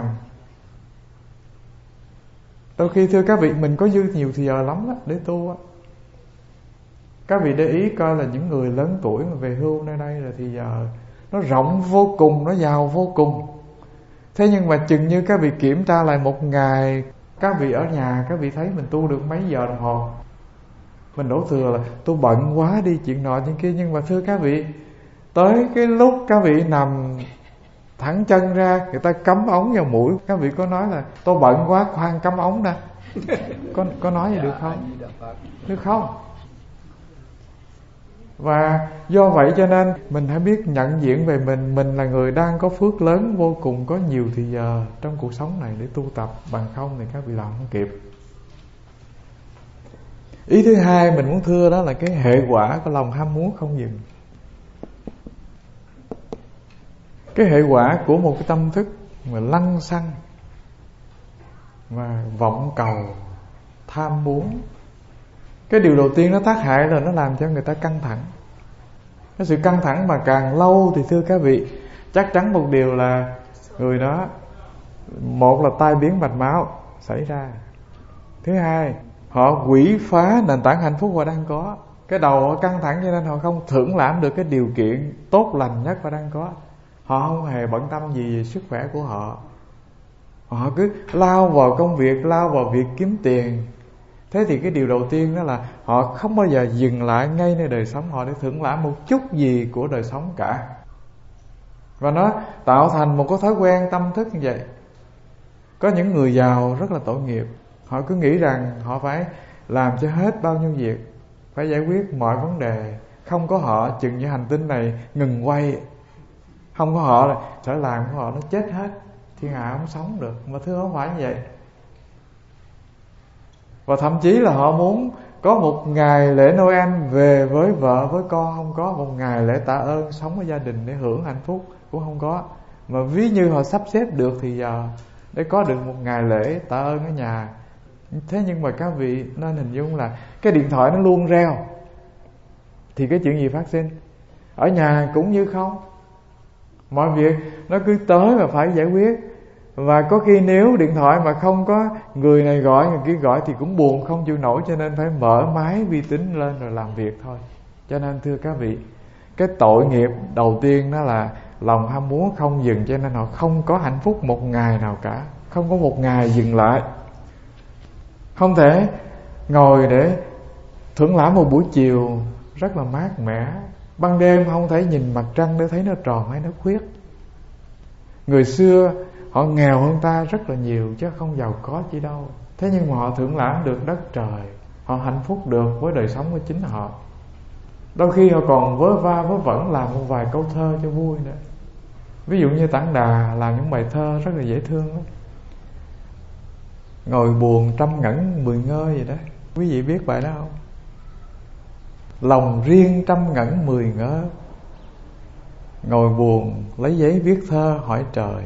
Speaker 1: Đôi khi thưa các vị, mình có dư nhiều thì giờ lắm đó, để tu á. Các vị để ý coi là những người lớn tuổi mà về hưu nơi đây là thì giờ nó rộng vô cùng, nó giàu vô cùng. Thế nhưng mà chừng như các vị kiểm tra lại một ngày, các vị ở nhà, các vị thấy mình tu được mấy giờ đồng hồ. Mình đổ thừa là tôi bận quá đi chuyện nọ chuyện kia. Nhưng mà thưa các vị, tới cái lúc các vị nằm thẳng chân ra, người ta cắm ống vào mũi, các vị có nói là tôi bận quá, khoan cắm ống ra. Có, có nói gì được không? Được không? Và do vậy cho nên mình hãy biết nhận diện về mình. Mình là người đang có phước lớn vô cùng, có nhiều thì giờ trong cuộc sống này để tu tập. Bằng không thì các vị làm không kịp. Ý thứ hai mình muốn thưa đó là cái hệ quả của lòng ham muốn không dừng. Cái hệ quả của một cái tâm thức mà lăng xăng và vọng cầu, tham muốn, cái điều đầu tiên nó tác hại là nó làm cho người ta căng thẳng. Cái sự căng thẳng mà càng lâu thì thưa các vị, chắc chắn một điều là người đó, một là tai biến mạch máu xảy ra. Thứ hai, họ quỷ phá nền tảng hạnh phúc họ đang có. Cái đầu họ căng thẳng cho nên họ không thưởng lãm được cái điều kiện tốt lành nhất họ đang có. Họ không hề bận tâm gì về sức khỏe của họ. Họ cứ lao vào công việc, lao vào việc kiếm tiền. Thế thì cái điều đầu tiên đó là họ không bao giờ dừng lại ngay nơi đời sống họ để thưởng lãm một chút gì của đời sống cả. Và nó tạo thành một cái thói quen tâm thức như vậy. Có những người giàu rất là tội nghiệp. Họ cứ nghĩ rằng họ phải làm cho hết bao nhiêu việc, phải giải quyết mọi vấn đề. Không có họ chừng như hành tinh này ngừng quay. Không có họ là sở làm của họ nó chết hết, thiên hạ không sống được. Mà thưa không phải như vậy. Và thậm chí là họ muốn có một ngày lễ Noel về với vợ với con, không có một ngày lễ tạ ơn sống với gia đình để hưởng hạnh phúc cũng không có. Mà ví như họ sắp xếp được thì giờ để có được một ngày lễ tạ ơn ở nhà. Thế nhưng mà các vị nên hình dung là cái điện thoại nó luôn reo, thì cái chuyện gì phát sinh? Ở nhà cũng như không, mọi việc nó cứ tới mà phải giải quyết. Và có khi nếu điện thoại mà không có người này gọi người kia gọi thì cũng buồn không chịu nổi, cho nên phải mở máy vi tính lên rồi làm việc thôi. Cho nên thưa các vị, cái tội nghiệp đầu tiên đó là lòng ham muốn không dừng, cho nên họ không có hạnh phúc một ngày nào cả, không có một ngày dừng lại. Không thể ngồi để thưởng lãm một buổi chiều rất là mát mẻ, ban đêm không thể nhìn mặt trăng để thấy nó tròn hay nó khuyết. Người xưa họ nghèo hơn ta rất là nhiều chứ không giàu có chi đâu. Thế nhưng mà họ thưởng lãm được đất trời, họ hạnh phúc được với đời sống của chính họ. Đôi khi họ còn vớ va vớ vẩn làm một vài câu thơ cho vui nữa. Ví dụ như Tản Đà làm những bài thơ rất là dễ thương đó. Ngồi buồn trăm ngẩn mười ngơ vậy đó. Quý vị biết bài đó không? Lòng riêng trăm ngẩn mười ngơ, ngồi buồn lấy giấy viết thơ hỏi trời.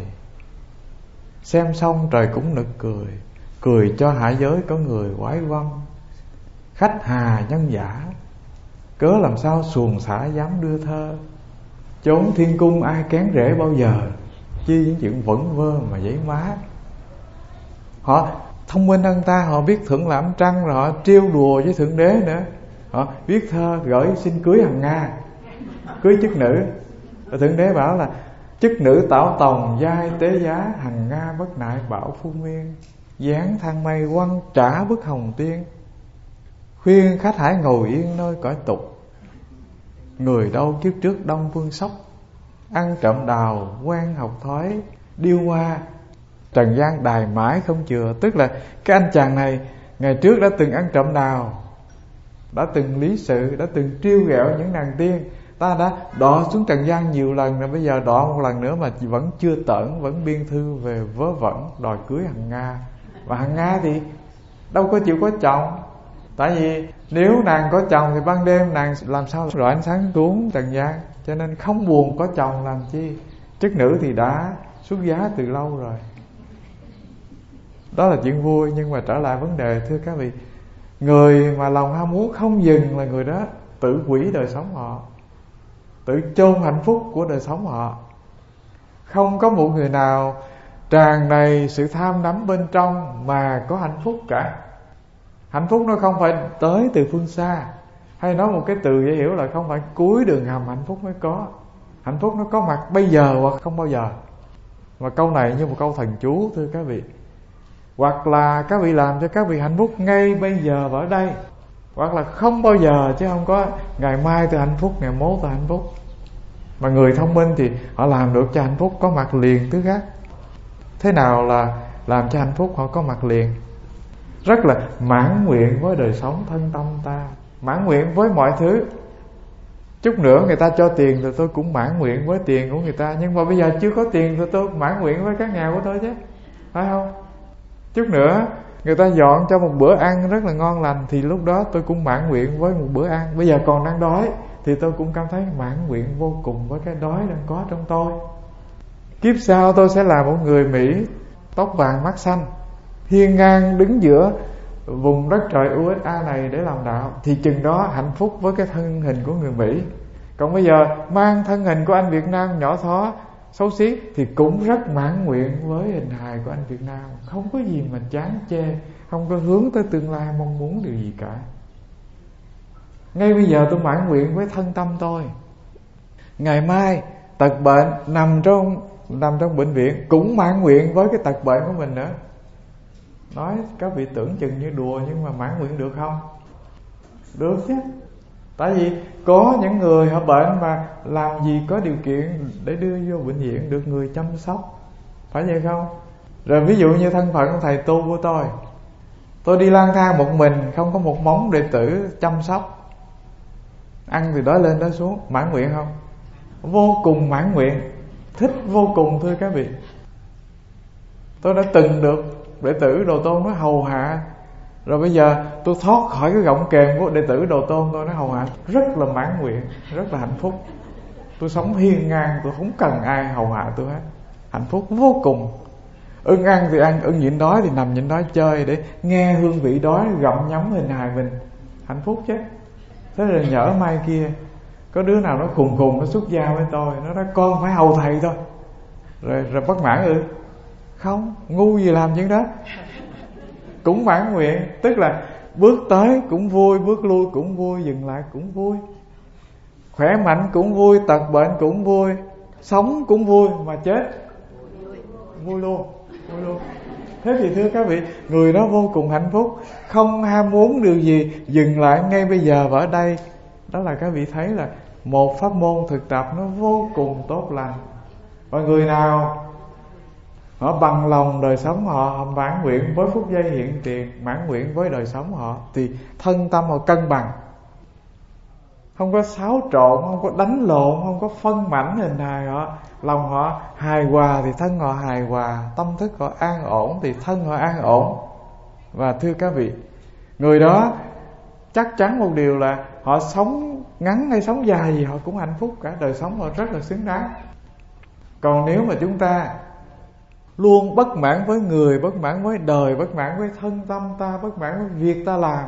Speaker 1: Xem xong trời cũng nực cười, cười cho hạ giới có người quái quăm. Khách hà nhân giả, cớ làm sao xuồng xả dám đưa thơ. Chốn thiên cung ai kén rễ bao giờ, chi những chuyện vẩn vơ mà giấy má. Họ thông minh hơn ta, họ biết thưởng lãm trăng, rồi họ trêu đùa với Thượng Đế nữa. Họ viết thơ gửi xin cưới hằng Nga, cưới chức nữ. Rồi Thượng Đế bảo là chức nữ tảo tòng giai tế giá, hằng Nga bất nại bảo phu miên. Dáng thang mây quăng trả bức hồng tiên, khuyên khách hãy ngồi yên nơi cõi tục. Người đâu kiếp trước Đông Phương Sóc, ăn trộm đào quen học thói điêu hoa. Trần gian đài mãi không chừa. Tức là cái anh chàng này ngày trước đã từng ăn trộm đào, đã từng lý sự, đã từng trêu ghẹo những nàng tiên. Ta đã đọ xuống trần gian nhiều lần rồi, bây giờ đọ một lần nữa mà vẫn chưa tởn, vẫn biên thư về vớ vẩn đòi cưới hằng Nga. Và hằng Nga thì đâu có chịu có chồng. Tại vì nếu nàng có chồng thì ban đêm nàng làm sao rọi ánh sáng xuống trần gian, cho nên không buồn có chồng làm chi. Chức nữ thì đã xuất giá từ lâu rồi. Đó là chuyện vui. Nhưng mà trở lại vấn đề thưa các vị, người mà lòng ham muốn không dừng là người đó tự hủy đời sống họ, tự chôn hạnh phúc của đời sống họ. Không có một người nào tràn đầy sự tham đắm bên trong mà có hạnh phúc cả. Hạnh phúc nó không phải tới từ phương xa, hay nói một cái từ dễ hiểu là không phải cuối đường hầm hạnh phúc mới có. Hạnh phúc nó có mặt bây giờ hoặc không bao giờ. Và câu này như một câu thần chú thưa các vị. Hoặc là các vị làm cho các vị hạnh phúc ngay bây giờ và ở đây, hoặc là không bao giờ, chứ không có ngày mai tôi hạnh phúc, ngày mốt tôi hạnh phúc. Mà người thông minh thì họ làm được cho hạnh phúc có mặt liền thứ khác. Thế nào là làm cho hạnh phúc họ có mặt liền? Rất là mãn nguyện với đời sống thân tâm ta, mãn nguyện với mọi thứ. Chút nữa người ta cho tiền thì tôi cũng mãn nguyện với tiền của người ta. Nhưng mà bây giờ chưa có tiền thì tôi mãn nguyện với các nhà của tôi chứ, phải không? Chút nữa người ta dọn cho một bữa ăn rất là ngon lành thì lúc đó tôi cũng mãn nguyện với một bữa ăn. Bây giờ còn đang đói thì tôi cũng cảm thấy mãn nguyện vô cùng với cái đói đang có trong tôi. Kiếp sau tôi sẽ là một người Mỹ, tóc vàng mắt xanh, hiên ngang đứng giữa vùng đất trời u ét a này để làm đạo. Thì chừng đó hạnh phúc với cái thân hình của người Mỹ. Còn bây giờ mang thân hình của anh Việt Nam nhỏ thó xấu xí thì cũng rất mãn nguyện với hình hài của anh Việt Nam. Không có gì mà chán chê, không có hướng tới tương lai mong muốn điều gì cả. Ngay bây giờ tôi mãn nguyện với thân tâm tôi. Ngày mai tật bệnh nằm trong nằm trong bệnh viện cũng mãn nguyện với cái tật bệnh của mình nữa. Nói các vị tưởng chừng như đùa, nhưng mà mãn nguyện được không? Được chứ. Tại vì có những người họ bệnh mà làm gì có điều kiện để đưa vô bệnh viện được người chăm sóc, phải vậy không? Rồi ví dụ như thân phận của thầy tu của tôi, tôi đi lang thang một mình, không có một mống đệ tử chăm sóc, ăn thì đói lên đói xuống, mãn nguyện không? Vô cùng mãn nguyện, thích vô cùng thưa các vị. Tôi đã từng được đệ tử Đồ Tôn nó hầu hạ Rồi bây giờ tôi thoát khỏi cái gọng kềm của đệ tử Đồ Tôn tôi, nó hầu hạ rất là mãn nguyện, rất là hạnh phúc. Tôi sống hiên ngang, tôi không cần ai hầu hạ tôi hết, hạnh phúc vô cùng. Ưng ăn thì ăn, ưng nhịn đói thì nằm nhịn đói chơi để nghe hương vị đói gặm nhấm hình hài mình, hạnh phúc chứ. Thế rồi nhỡ mai kia có đứa nào nó khùng khùng nó xuất gia với tôi, nó nói con phải hầu thầy thôi, rồi rồi bất mãn ư? Không, ngu gì làm chuyện đó, cũng mãn nguyện. Tức là bước tới cũng vui, bước lui cũng vui, dừng lại cũng vui, khỏe mạnh cũng vui, tật bệnh cũng vui, sống cũng vui, mà chết vui luôn, vui luôn. Thế thì thưa các vị, người đó vô cùng hạnh phúc, không ham muốn điều gì, dừng lại ngay bây giờ và ở đây. Đó là các vị thấy là một pháp môn thực tập nó vô cùng tốt lành. Và người nào họ bằng lòng đời sống họ, họ mãn nguyện với phút giây hiện tiền, mãn nguyện với đời sống họ, thì thân tâm họ cân bằng, không có xáo trộn, không có đánh lộn, không có phân mảnh hình hài họ. Lòng họ hài hòa thì thân họ hài hòa, tâm thức họ an ổn thì thân họ an ổn. Và thưa các vị, người đó chắc chắn một điều là họ sống ngắn hay sống dài gì họ cũng hạnh phúc cả, đời sống họ rất là xứng đáng. Còn nếu mà chúng ta luôn bất mãn với người, bất mãn với đời, bất mãn với thân tâm ta, bất mãn với việc ta làm,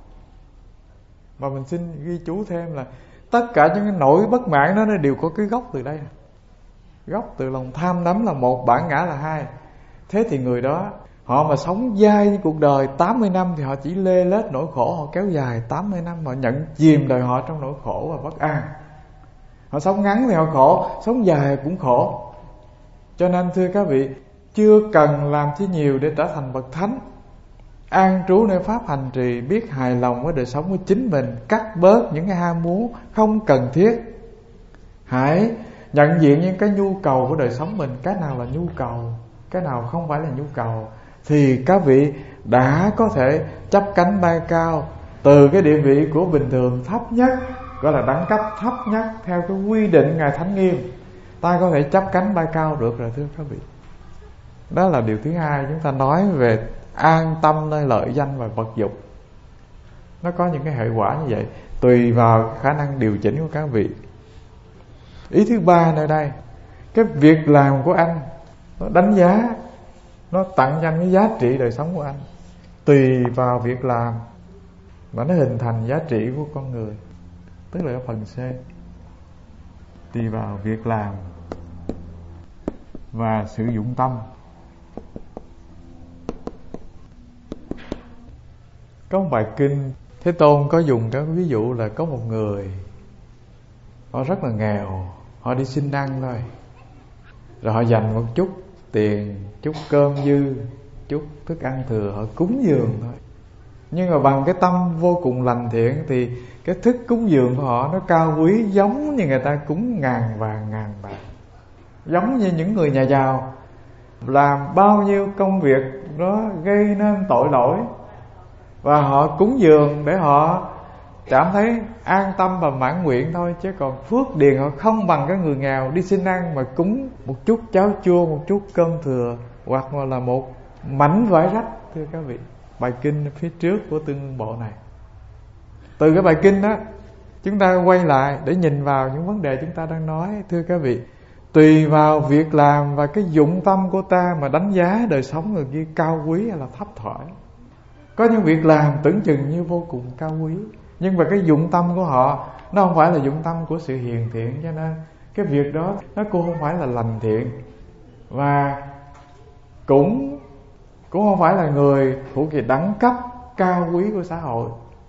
Speaker 1: mà mình xin ghi chú thêm là tất cả những cái nỗi bất mãn đó nó đều có cái gốc từ đây. Gốc từ lòng tham đắm là một, bản ngã là hai. Thế thì người đó họ mà sống dai cuộc đời tám mươi năm thì họ chỉ lê lết nỗi khổ, họ kéo dài tám mươi năm, họ nhận chìm đời họ trong nỗi khổ và bất an. Họ sống ngắn thì họ khổ, sống dài cũng khổ. Cho nên thưa các vị, chưa cần làm chi nhiều để trở thành bậc thánh. An trú nơi pháp hành trì, biết hài lòng với đời sống của chính mình, cắt bớt những cái ham muốn không cần thiết. Hãy nhận diện những cái nhu cầu của đời sống mình, cái nào là nhu cầu, cái nào không phải là nhu cầu, thì các vị đã có thể chắp cánh bay cao từ cái địa vị của bình thường thấp nhất, gọi là đẳng cấp thấp nhất theo cái quy định Ngài Thánh Nghiêm. Ta có thể chắp cánh bay cao được rồi thưa các vị. Đó là điều thứ hai, chúng ta nói về an tâm nơi lợi danh và vật dục. Nó có những cái hệ quả như vậy, tùy vào khả năng điều chỉnh của các vị. Ý thứ ba nơi đây, cái việc làm của anh nó đánh giá, nó tặng cho anh cái giá trị đời sống của anh. Tùy vào việc làm mà nó hình thành giá trị của con người. Tức là cái phần C, tùy vào việc làm và sử dụng tâm. Có một bài kinh Thế Tôn có dùng cái ví dụ là có một người họ rất là nghèo, họ đi xin ăn thôi, rồi họ dành một chút tiền, chút cơm dư, chút thức ăn thừa, họ cúng dường thôi. Nhưng mà bằng cái tâm vô cùng lành thiện thì cái thức cúng dường của họ nó cao quý, giống như người ta cúng ngàn vàng ngàn bạc. Giống như những người nhà giàu làm bao nhiêu công việc nó gây nên tội lỗi, và họ cúng dường để họ cảm thấy an tâm và mãn nguyện thôi. Chứ còn phước điền họ không bằng cái người nghèo đi xin ăn mà cúng một chút cháo chua, một chút cơm thừa, hoặc là một mảnh vải rách. Thưa các vị, bài kinh phía trước của Tương Bộ này, từ cái bài kinh đó chúng ta quay lại để nhìn vào những vấn đề chúng ta đang nói. Thưa các vị, tùy vào việc làm và cái dụng tâm của ta mà đánh giá đời sống người kia cao quý hay là thấp thỏi. Có những việc làm tưởng chừng như vô cùng cao quý, nhưng mà cái dụng tâm của họ nó không phải là dụng tâm của sự hiền thiện, cho nên cái việc đó nó cũng không phải là lành thiện, và cũng cũng không phải là người thuộc về đẳng cấp cao quý của xã hội.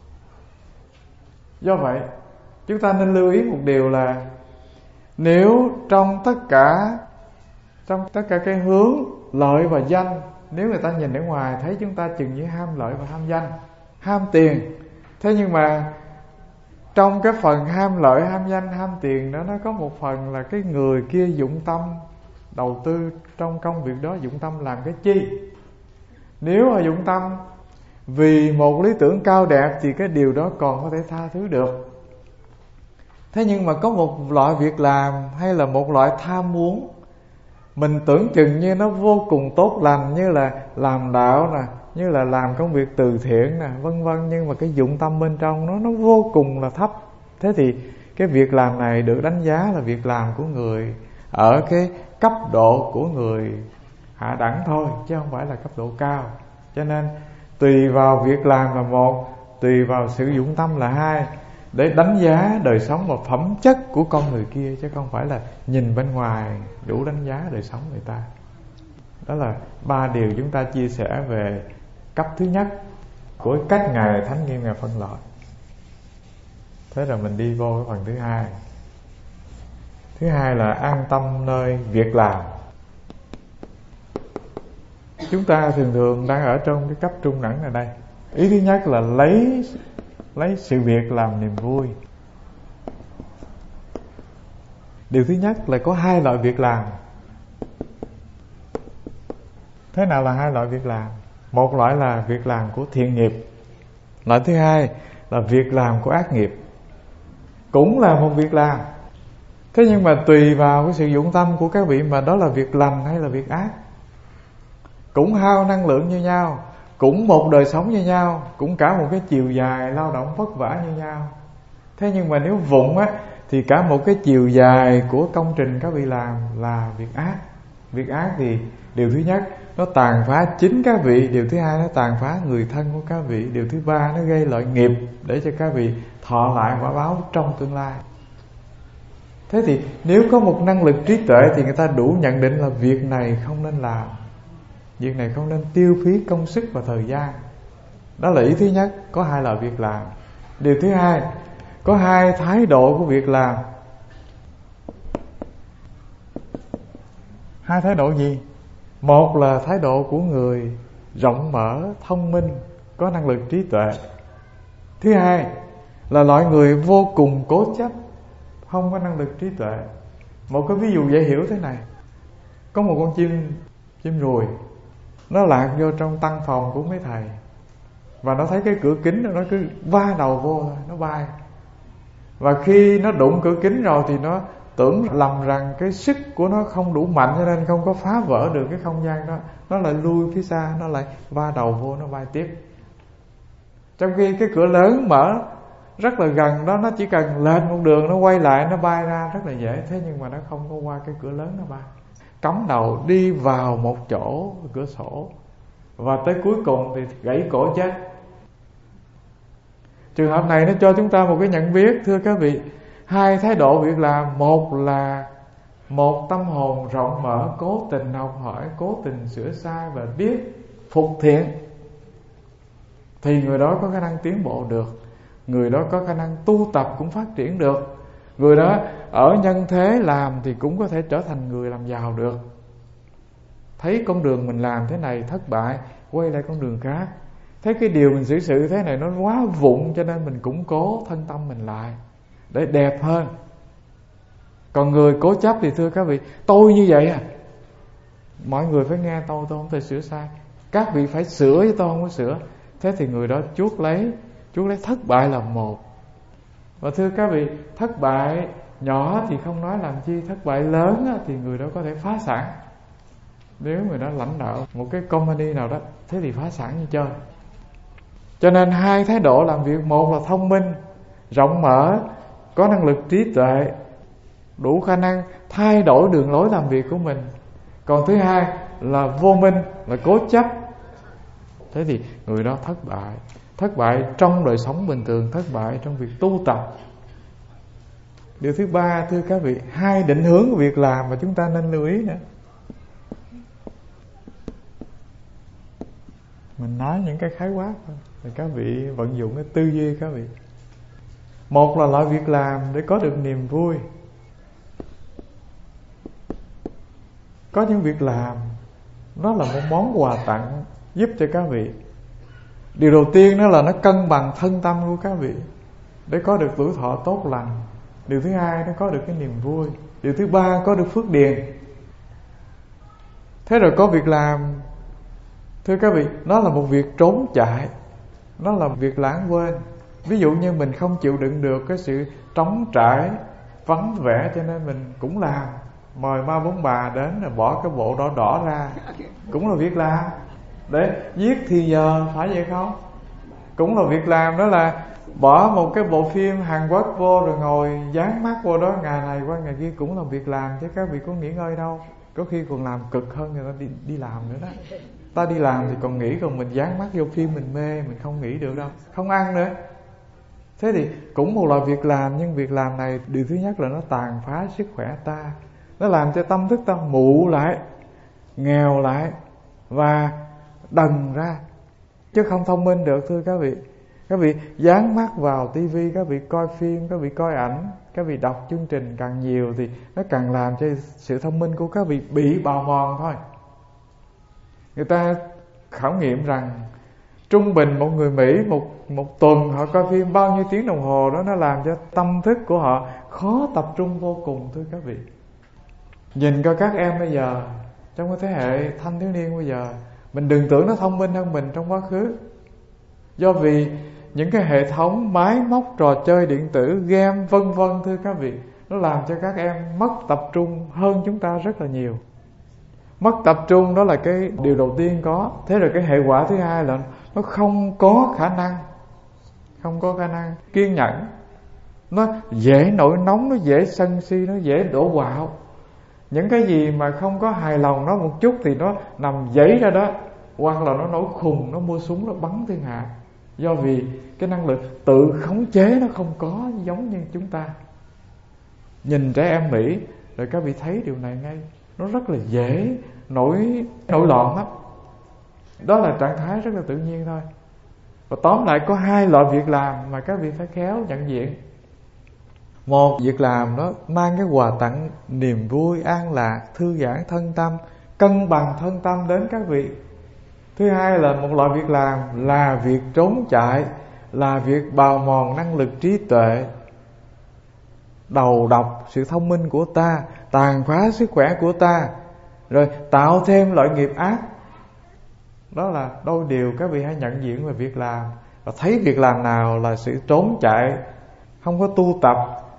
Speaker 1: Do vậy chúng ta nên lưu ý một điều là nếu trong tất cả trong tất cả cái hướng lợi và danh, nếu người ta nhìn ở ngoài thấy chúng ta chừng như ham lợi và ham danh, ham tiền, thế nhưng mà trong cái phần ham lợi, ham danh, ham tiền đó, nó có một phần là cái người kia dụng tâm đầu tư trong công việc đó, dụng tâm làm cái chi. Nếu họ dụng tâm vì một lý tưởng cao đẹp thì cái điều đó còn có thể tha thứ được. Thế nhưng mà có một loại việc làm hay là một loại tham muốn mình tưởng chừng như nó vô cùng tốt lành, như là làm đạo nè, như là làm công việc từ thiện nè, vân vân, nhưng mà cái dụng tâm bên trong nó nó vô cùng là thấp. Thế thì cái việc làm này được đánh giá là việc làm của người ở cái cấp độ của người hạ đẳng thôi, chứ không phải là cấp độ cao. Cho nên tùy vào việc làm là một, tùy vào sử dụng tâm là hai, để đánh giá đời sống và phẩm chất của con người kia, chứ không phải là nhìn bên ngoài đủ đánh giá đời sống người ta. Đó là ba điều chúng ta chia sẻ về cấp thứ nhất của các ngài Thánh Nghiêm Ngài phân loại. Thế rồi mình đi vô cái phần thứ hai. Thứ hai là an tâm nơi việc làm. Chúng ta thường thường đang ở trong cái cấp trung đẳng này đây. Ý thứ nhất là lấy lấy sự việc làm niềm vui. Điều thứ nhất là có hai loại việc làm. Thế nào là hai loại việc làm? Một loại là việc làm của thiện nghiệp, loại thứ hai là việc làm của ác nghiệp. Cũng là một việc làm, thế nhưng mà tùy vào cái sự dụng tâm của các vị mà đó là việc lành hay là việc ác. Cũng hao năng lượng như nhau, cũng một đời sống như nhau, cũng cả một cái chiều dài lao động vất vả như nhau. Thế nhưng mà nếu vụng á, thì cả một cái chiều dài của công trình các vị làm là việc ác. Việc ác thì điều thứ nhất nó tàn phá chính các vị, điều thứ hai nó tàn phá người thân của các vị, điều thứ ba nó gây lợi nghiệp để cho các vị thọ lại quả báo trong tương lai. Thế thì nếu có một năng lực trí tuệ thì người ta đủ nhận định là việc này không nên làm, việc này không nên tiêu phí công sức và thời gian. Đó là ý thứ nhất, có hai loại việc làm. Điều thứ hai, có hai thái độ của việc làm. Hai thái độ gì? Một là thái độ của người rộng mở, thông minh, có năng lực trí tuệ. Thứ hai là loại người vô cùng cố chấp, không có năng lực trí tuệ. Một cái ví dụ dễ hiểu thế này. Có một con chim chim ruồi, nó lạc vô trong căn phòng của mấy thầy, và nó thấy cái cửa kính nó cứ va đầu vô thôi, nó bay. Và khi nó đụng cửa kính rồi thì nó tưởng lầm rằng cái sức của nó không đủ mạnh, cho nên không có phá vỡ được cái không gian đó. Nó lại lui phía xa, nó lại va đầu vô, nó bay tiếp. Trong khi cái cửa lớn mở rất là gần đó, nó chỉ cần lên một đường nó quay lại, nó bay ra rất là dễ. Thế nhưng mà nó không có qua cái cửa lớn nó bay, cắm đầu đi vào một chỗ cửa sổ, và tới cuối cùng thì gãy cổ chết. Trường hợp này nó cho chúng ta một cái nhận biết, thưa các vị. Hai thái độ việc làm. Một là một tâm hồn rộng mở, cố tình học hỏi, cố tình sửa sai và biết phục thiện, thì người đó có khả năng tiến bộ được, người đó có khả năng tu tập cũng phát triển được, người đó ở nhân thế làm thì cũng có thể trở thành người làm giàu được. Thấy con đường mình làm thế này thất bại, quay lại con đường khác. Thấy cái điều mình xử sự thế này nó quá vụng, cho nên mình củng cố thân tâm mình lại để đẹp hơn. Còn người cố chấp thì thưa các vị, tôi như vậy à, mọi người phải nghe tôi, tôi không thể sửa sai, các vị phải sửa chứ tôi không có sửa. Thế thì người đó chuốc lấy chuốc lấy thất bại là một. Và thưa các vị, thất bại nhỏ thì không nói làm chi, thất bại lớn thì người đó có thể phá sản. Nếu người đó lãnh đạo một cái company nào đó, thế thì phá sản như chơi. Cho nên hai thái độ làm việc, một là thông minh, rộng mở, có năng lực trí tuệ, đủ khả năng thay đổi đường lối làm việc của mình. Còn thứ hai là vô minh, là cố chấp. Thế thì người đó thất bại. Thất bại trong đời sống bình thường, thất bại trong việc tu tập. Điều thứ ba, thưa các vị, hai định hướng của việc làm mà chúng ta nên lưu ý nữa. Mình nói những cái khái quát thôi, thì các vị vận dụng cái tư duy các vị. Một là loại việc làm để có được niềm vui. Có những việc làm nó là một món quà tặng giúp cho các vị. Điều đầu tiên đó là nó cân bằng thân tâm của các vị để có được tuổi thọ tốt lành. Điều thứ hai, nó có được cái niềm vui. Điều thứ ba, có được phước điền. Thế rồi có việc làm, thưa các vị, nó là một việc trốn chạy, nó là việc lãng quên. Ví dụ như mình không chịu đựng được cái sự trống trải, vắng vẻ, cho nên mình cũng làm. Mời ma bốn bà đến rồi bỏ cái bộ đỏ đỏ ra, cũng là việc làm. để giết thì giờ, phải vậy không? Cũng là việc làm, đó là bỏ một cái bộ phim Hàn Quốc vô rồi ngồi dán mắt vô đó ngày này qua ngày kia, cũng là việc làm chứ các vị có nghỉ ngơi đâu. Có khi còn làm cực hơn người ta đi, đi làm nữa đó. Ta đi làm thì còn nghỉ, còn mình dán mắt vô phim mình mê, mình không nghỉ được đâu, không ăn nữa. Thế thì cũng một loại việc làm, nhưng việc làm này điều thứ nhất là nó tàn phá sức khỏe ta, nó làm cho tâm thức ta mụ lại, nghèo lại và đần ra, chứ không thông minh được. Thưa các vị, các vị dán mắt vào tivi, các vị coi phim, các vị coi ảnh, các vị đọc chương trình càng nhiều thì nó càng làm cho sự thông minh của các vị bị bào mòn thôi. Người ta khảo nghiệm rằng trung bình một người Mỹ một một tuần họ coi phim bao nhiêu tiếng đồng hồ đó, nó làm cho tâm thức của họ khó tập trung vô cùng. Thưa các vị, nhìn coi các em bây giờ, trong cái thế hệ thanh thiếu niên bây giờ, mình đừng tưởng nó thông minh hơn mình trong quá khứ. Do vì những cái hệ thống máy móc, trò chơi điện tử, game vân vân, thưa các vị, nó làm cho các em mất tập trung hơn chúng ta rất là nhiều. Mất tập trung đó là cái điều đầu tiên có. Thế rồi cái hệ quả thứ hai là nó không có khả năng Không có khả năng kiên nhẫn. Nó dễ nổi nóng, nó dễ sân si, nó dễ đổ quạo. Những cái gì mà không có hài lòng nó một chút thì nó nằm dãy ra đó, hoặc là nó nổi khùng, nó mua súng, nó bắn thiên hạ. Do vì cái năng lực tự khống chế nó không có giống như chúng ta. Nhìn trẻ em Mỹ rồi các vị thấy điều này ngay, nó rất là dễ nổi nổi loạn lắm. Đó là trạng thái rất là tự nhiên thôi. Và tóm lại có hai loại việc làm mà các vị phải khéo nhận diện. Một, việc làm nó mang cái quà tặng niềm vui, an lạc, thư giãn thân tâm, cân bằng thân tâm đến các vị. Thứ hai là một loại việc làm là việc trốn chạy, là việc bào mòn năng lực trí tuệ, đầu độc sự thông minh của ta, tàn phá sức khỏe của ta, rồi tạo thêm loại nghiệp ác. Đó là đôi điều các vị hãy nhận diện về việc làm, và thấy việc làm nào là sự trốn chạy, không có tu tập,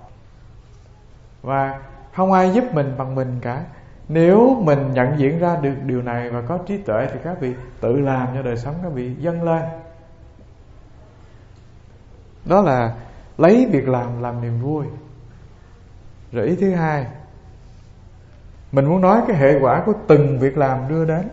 Speaker 1: và không ai giúp mình bằng mình cả. Nếu mình nhận diện ra được điều này và có trí tuệ thì các vị tự làm cho đời sống các vị dâng lên. Đó là lấy việc làm làm niềm vui. Rồi ý thứ hai, mình muốn nói cái hệ quả của từng việc làm đưa đến.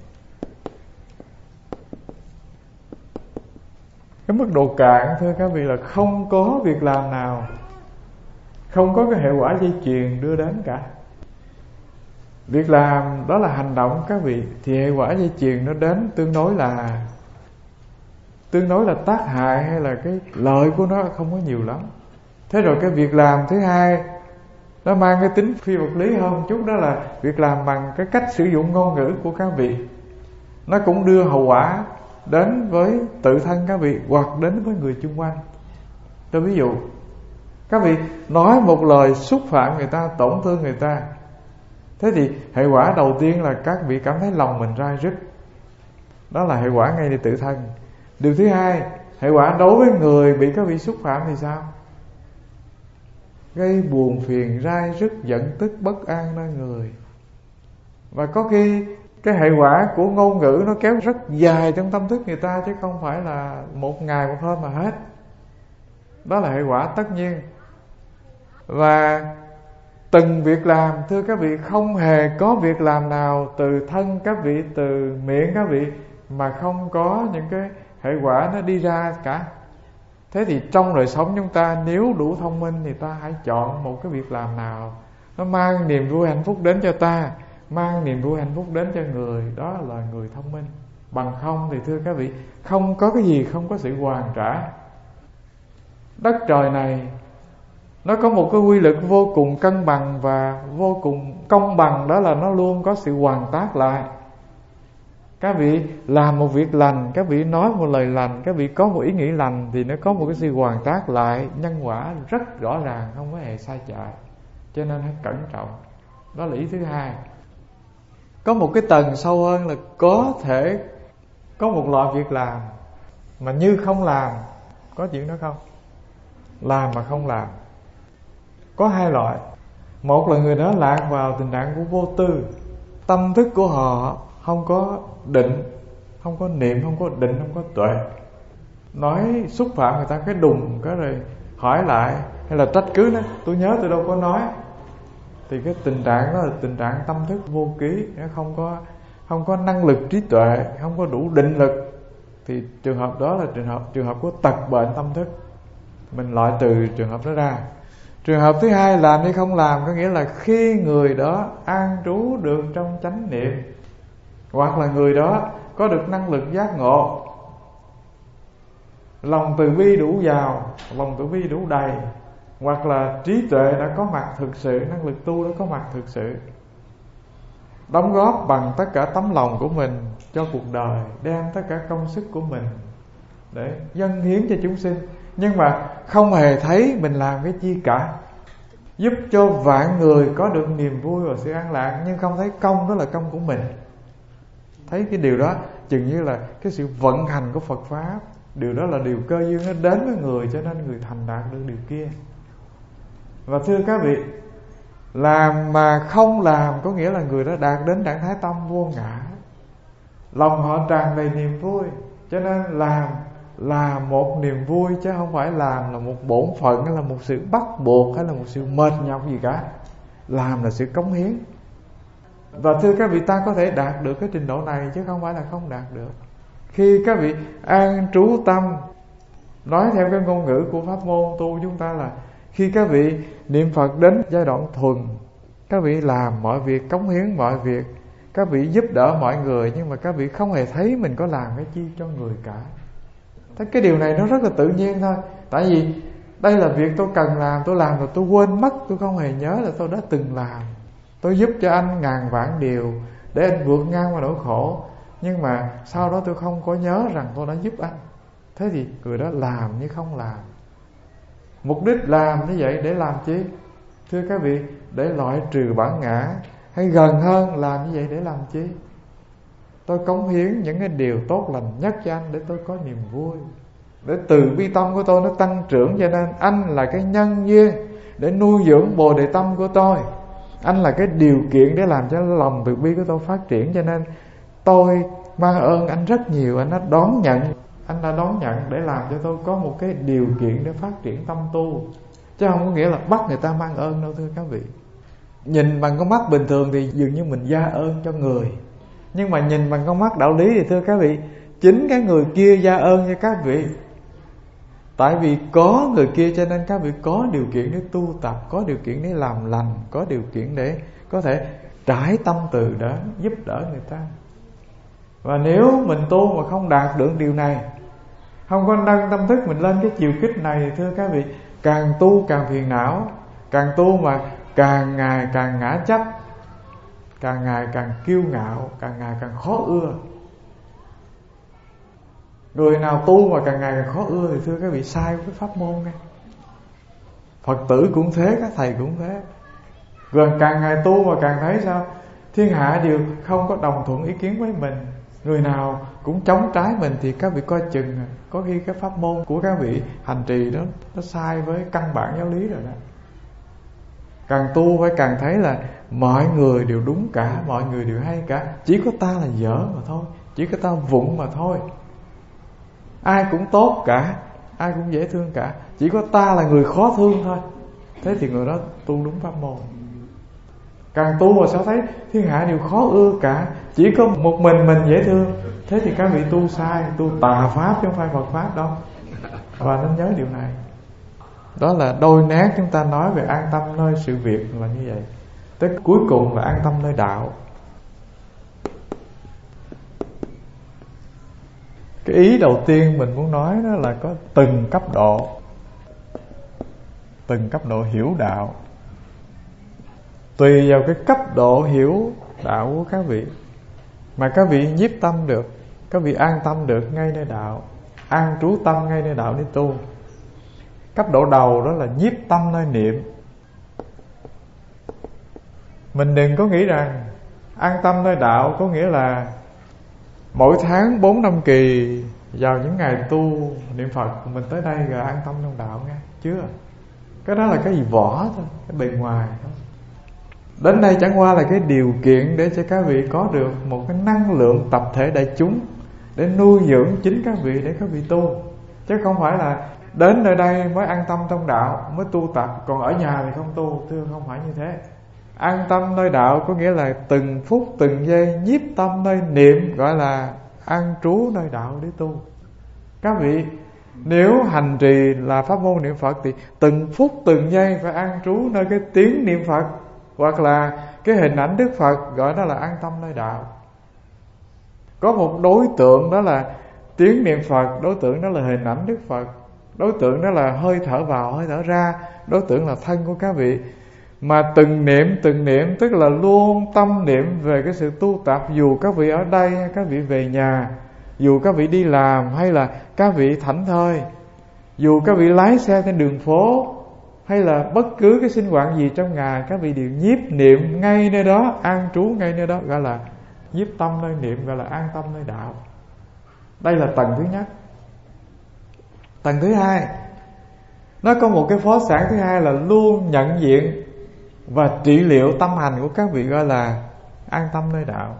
Speaker 1: Cái mức độ cạn, thưa các vị, là không có việc làm nào không có cái hệ quả dây chuyền đưa đến cả. Việc làm đó là hành động các vị, thì hệ quả dây chuyền nó đến tương đối là Tương đối là tác hại hay là cái lợi của nó không có nhiều lắm. Thế rồi cái việc làm thứ hai, nó mang cái tính phi vật lý hơn một chút, đó là việc làm bằng cái cách sử dụng ngôn ngữ của các vị. Nó cũng đưa hậu quả đến với tự thân các vị hoặc đến với người chung quanh. Tôi ví dụ, các vị nói một lời xúc phạm người ta, tổn thương người ta, thế thì hệ quả đầu tiên là các vị cảm thấy lòng mình rai rứt. Đó là hệ quả ngay từ tự thân. Điều thứ hai, hệ quả đối với người bị các vị xúc phạm thì sao? Gây buồn phiền, rai rứt, giận tức, bất an nơi người. Và có khi cái hệ quả của ngôn ngữ nó kéo rất dài trong tâm thức người ta, chứ không phải là một ngày một hôm mà hết. Đó là hệ quả tất nhiên. Và từng việc làm, thưa các vị, không hề có việc làm nào từ thân các vị, từ miệng các vị mà không có những cái hệ quả nó đi ra cả. Thế thì trong đời sống chúng ta, nếu đủ thông minh thì ta hãy chọn một cái việc làm nào nó mang niềm vui hạnh phúc đến cho ta, mang niềm vui hạnh phúc đến cho người, đó là người thông minh. Bằng không thì thưa các vị, không có cái gì không có sự hoàn trả. Đất trời này nó có một cái quy luật vô cùng cân bằng và vô cùng công bằng, đó là nó luôn có sự hoàn tác lại. Các vị làm một việc lành, các vị nói một lời lành, các vị có một ý nghĩ lành, thì nó có một cái sự hoàn tác lại, nhân quả rất rõ ràng, không có hề sai chạy. Cho nên hãy cẩn trọng. Đó là ý thứ hai. Có một cái tầng sâu hơn là có thể có một loại việc làm mà như không làm. Có chuyện đó không? Làm mà không làm. Có hai loại. Một là người đó lạc vào tình trạng của vô tư, tâm thức của họ không có định, không có niệm, không có định, không có tuệ. Nói xúc phạm người ta cái đùng cái rồi hỏi lại hay là trách cứ nó, tôi nhớ tôi đâu có nói, thì cái tình trạng đó là tình trạng tâm thức vô ký, nó không có không có năng lực trí tuệ, không có đủ định lực, thì trường hợp đó là trường hợp trường hợp của tật bệnh tâm thức. Mình loại trừ trường hợp đó ra. Trường hợp thứ hai, làm hay không làm, có nghĩa là khi người đó an trú được trong chánh niệm, hoặc là người đó có được năng lực giác ngộ, lòng từ bi đủ giàu, lòng từ bi đủ đầy, hoặc là trí tuệ đã có mặt thực sự, năng lực tu đã có mặt thực sự, đóng góp bằng tất cả tấm lòng của mình cho cuộc đời, đem tất cả công sức của mình để dâng hiến cho chúng sinh, nhưng mà không hề thấy mình làm cái chi cả, giúp cho vạn người có được niềm vui và sự an lạc, nhưng không thấy công đó là công của mình. Thấy cái điều đó chừng như là cái sự vận hành của Phật Pháp, điều đó là điều cơ duyên nó đến với người, cho nên người thành đạt được điều kia. Và thưa các vị, làm mà không làm có nghĩa là người đó đạt đến trạng thái tâm vô ngã, lòng họ tràn đầy niềm vui, cho nên làm là một niềm vui, chứ không phải làm là một bổn phận, hay là một sự bắt buộc, hay là một sự mệt nhọc gì cả. Làm là sự cống hiến. Và thưa các vị, ta có thể đạt được cái trình độ này, chứ không phải là không đạt được. Khi các vị an trú tâm, nói theo cái ngôn ngữ của pháp môn tu chúng ta là khi các vị niệm Phật đến giai đoạn thuần, các vị làm mọi việc, cống hiến mọi việc, các vị giúp đỡ mọi người, nhưng mà các vị không hề thấy mình có làm cái chi cho người cả. Thế cái điều này nó rất là tự nhiên thôi. Tại vì đây là việc tôi cần làm, tôi làm rồi tôi quên mất, tôi không hề nhớ là tôi đã từng làm. Tôi giúp cho anh ngàn vạn điều để anh vượt ngang qua nỗi khổ, nhưng mà sau đó tôi không có nhớ rằng tôi đã giúp anh. Thế thì người đó làm như không làm. Mục đích làm như vậy để làm chi? Thưa các vị, để loại trừ bản ngã, hay gần hơn làm như vậy để làm chi? Tôi cống hiến những cái điều tốt lành nhất cho anh để tôi có niềm vui, để từ bi tâm của tôi nó tăng trưởng, cho nên anh là cái nhân duyên để nuôi dưỡng bồ đề tâm của tôi. Anh là cái điều kiện để làm cho lòng từ bi của tôi phát triển, cho nên tôi mang ơn anh rất nhiều. Anh đã đón nhận, anh đã đón nhận để làm cho tôi có một cái điều kiện để phát triển tâm tu, chứ không có nghĩa là bắt người ta mang ơn đâu thưa các vị. Nhìn bằng con mắt bình thường thì dường như mình gia ơn cho người, nhưng mà nhìn bằng con mắt đạo lý thì thưa các vị, chính cái người kia gia ơn cho các vị. Tại vì có người kia cho nên các vị có điều kiện để tu tập, có điều kiện để làm lành, có điều kiện để có thể trải tâm từ đến giúp đỡ người ta. Và nếu mình tu mà không đạt được điều này, không có nâng tâm thức mình lên cái chiều kích này, thì thưa các vị, càng tu càng phiền não, càng tu mà càng ngày càng ngã chấp, càng ngày càng kiêu ngạo, càng ngày càng khó ưa. Người nào tu mà càng ngày càng khó ưa thì thưa các vị, sai với pháp môn nghe. Phật tử cũng thế, các thầy cũng thế. Rồi càng ngày tu mà càng thấy sao thiên hạ đều không có đồng thuận ý kiến với mình, người nào cũng chống trái mình, thì các vị coi chừng có khi cái pháp môn của các vị hành trì đó nó sai với căn bản giáo lý rồi đó. Càng tu phải càng thấy là mọi người đều đúng cả, mọi người đều hay cả, chỉ có ta là dở mà thôi, chỉ có ta vụng mà thôi. Ai cũng tốt cả, ai cũng dễ thương cả, chỉ có ta là người khó thương thôi. Thế thì người đó tu đúng pháp môn. Càng tu mà sao thấy thiên hạ đều khó ưa cả, chỉ có một mình mình dễ thương. Thế thì các vị tu sai, tu tà pháp chứ không phải Phật pháp đâu. Và nên nhớ điều này. Đó là đôi nét chúng ta nói về an tâm nơi sự việc là như vậy. Tới cuối cùng là an tâm nơi đạo. Cái ý đầu tiên mình muốn nói đó là có từng cấp độ, từng cấp độ hiểu đạo. Tùy vào cái cấp độ hiểu đạo của các vị mà các vị nhiếp tâm được, các vị an tâm được ngay nơi đạo, an trú tâm ngay nơi đạo để tu. Cấp độ đầu đó là nhiếp tâm nơi niệm. Mình đừng có nghĩ rằng an tâm nơi đạo có nghĩa là mỗi tháng bốn năm kỳ vào những ngày tu niệm Phật mình tới đây rồi an tâm trong đạo nghe. Chưa. Cái đó là cái gì vỏ thôi, cái bề ngoài thôi. Đến đây chẳng qua là cái điều kiện để cho các vị có được một cái năng lượng tập thể đại chúng, để nuôi dưỡng chính các vị, để các vị tu. Chứ không phải là đến nơi đây mới an tâm trong đạo, mới tu tập, còn ở nhà thì không tu. Thưa, không phải như thế. An tâm nơi đạo có nghĩa là từng phút từng giây nhiếp tâm nơi niệm, gọi là an trú nơi đạo để tu. Các vị nếu hành trì là pháp môn niệm Phật thì từng phút từng giây phải an trú nơi cái tiếng niệm Phật, hoặc là cái hình ảnh Đức Phật, gọi đó là an tâm nơi đạo. Có một đối tượng đó là tiếng niệm Phật, đối tượng đó là hình ảnh Đức Phật, đối tượng đó là hơi thở vào hơi thở ra, đối tượng là thân của các vị. Mà từng niệm từng niệm tức là luôn tâm niệm về cái sự tu tập, dù các vị ở đây hay các vị về nhà, dù các vị đi làm hay là các vị thảnh thơi, dù các vị lái xe trên đường phố, hay là bất cứ cái sinh hoạt gì trong ngày, các vị đều nhiếp niệm ngay nơi đó, an trú ngay nơi đó, gọi là nhiếp tâm nơi niệm, gọi là an tâm nơi đạo. Đây là tầng thứ nhất. Tầng thứ hai, nó có một cái phó sản thứ hai là luôn nhận diện và trị liệu tâm hành của các vị, gọi là an tâm nơi đạo.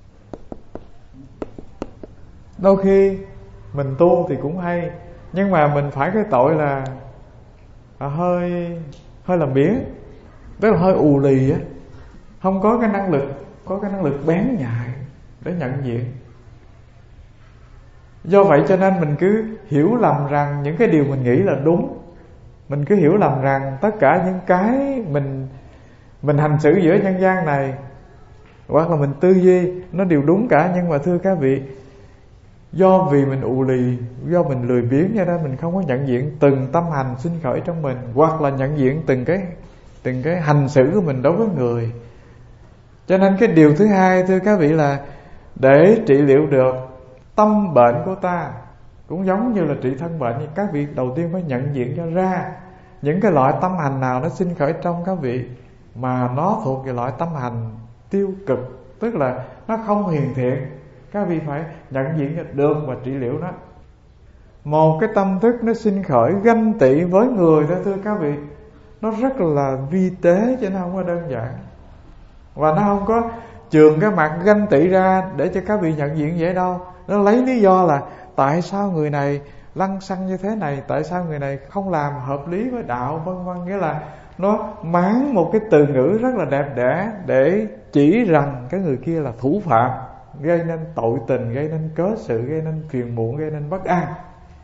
Speaker 1: Đôi khi mình tu thì cũng hay, nhưng mà mình phải cái tội là, là hơi hơi làm biếng, tức là hơi ù lì á, không có cái năng lực, có cái năng lực bén nhạy để nhận diện. Do vậy cho nên mình cứ hiểu lầm rằng những cái điều mình nghĩ là đúng. Mình cứ hiểu lầm rằng tất cả những cái mình mình hành xử giữa nhân gian này, hoặc là mình tư duy, nó đều đúng cả. Nhưng mà thưa các vị, do vì mình ù lì, do mình lười biếng, cho nên mình không có nhận diện từng tâm hành sinh khởi trong mình, hoặc là nhận diện từng cái từng cái hành xử của mình đối với người. Cho nên cái điều thứ hai thưa các vị là để trị liệu được tâm bệnh của ta, cũng giống như là trị thân bệnh, thì các vị đầu tiên phải nhận diện cho ra những cái loại tâm hành nào nó sinh khởi trong các vị mà nó thuộc về loại tâm hành tiêu cực, tức là nó không hiền thiện. Các vị phải nhận diện cho được và trị liệu nó. Một cái tâm thức nó sinh khởi ganh tị với người đó thưa các vị, nó rất là vi tế, chứ nó không có đơn giản. Và nó không có chườm cái mặt ganh tị ra để cho các vị nhận diện vậy đâu. Nó lấy lý do là tại sao người này lăng xăng như thế này, tại sao người này không làm hợp lý với đạo, vân vân. Nghĩa là nó máng một cái từ ngữ rất là đẹp đẽ để chỉ rằng cái người kia là thủ phạm, gây nên tội tình, gây nên cớ sự, gây nên phiền muộn, gây nên bất an.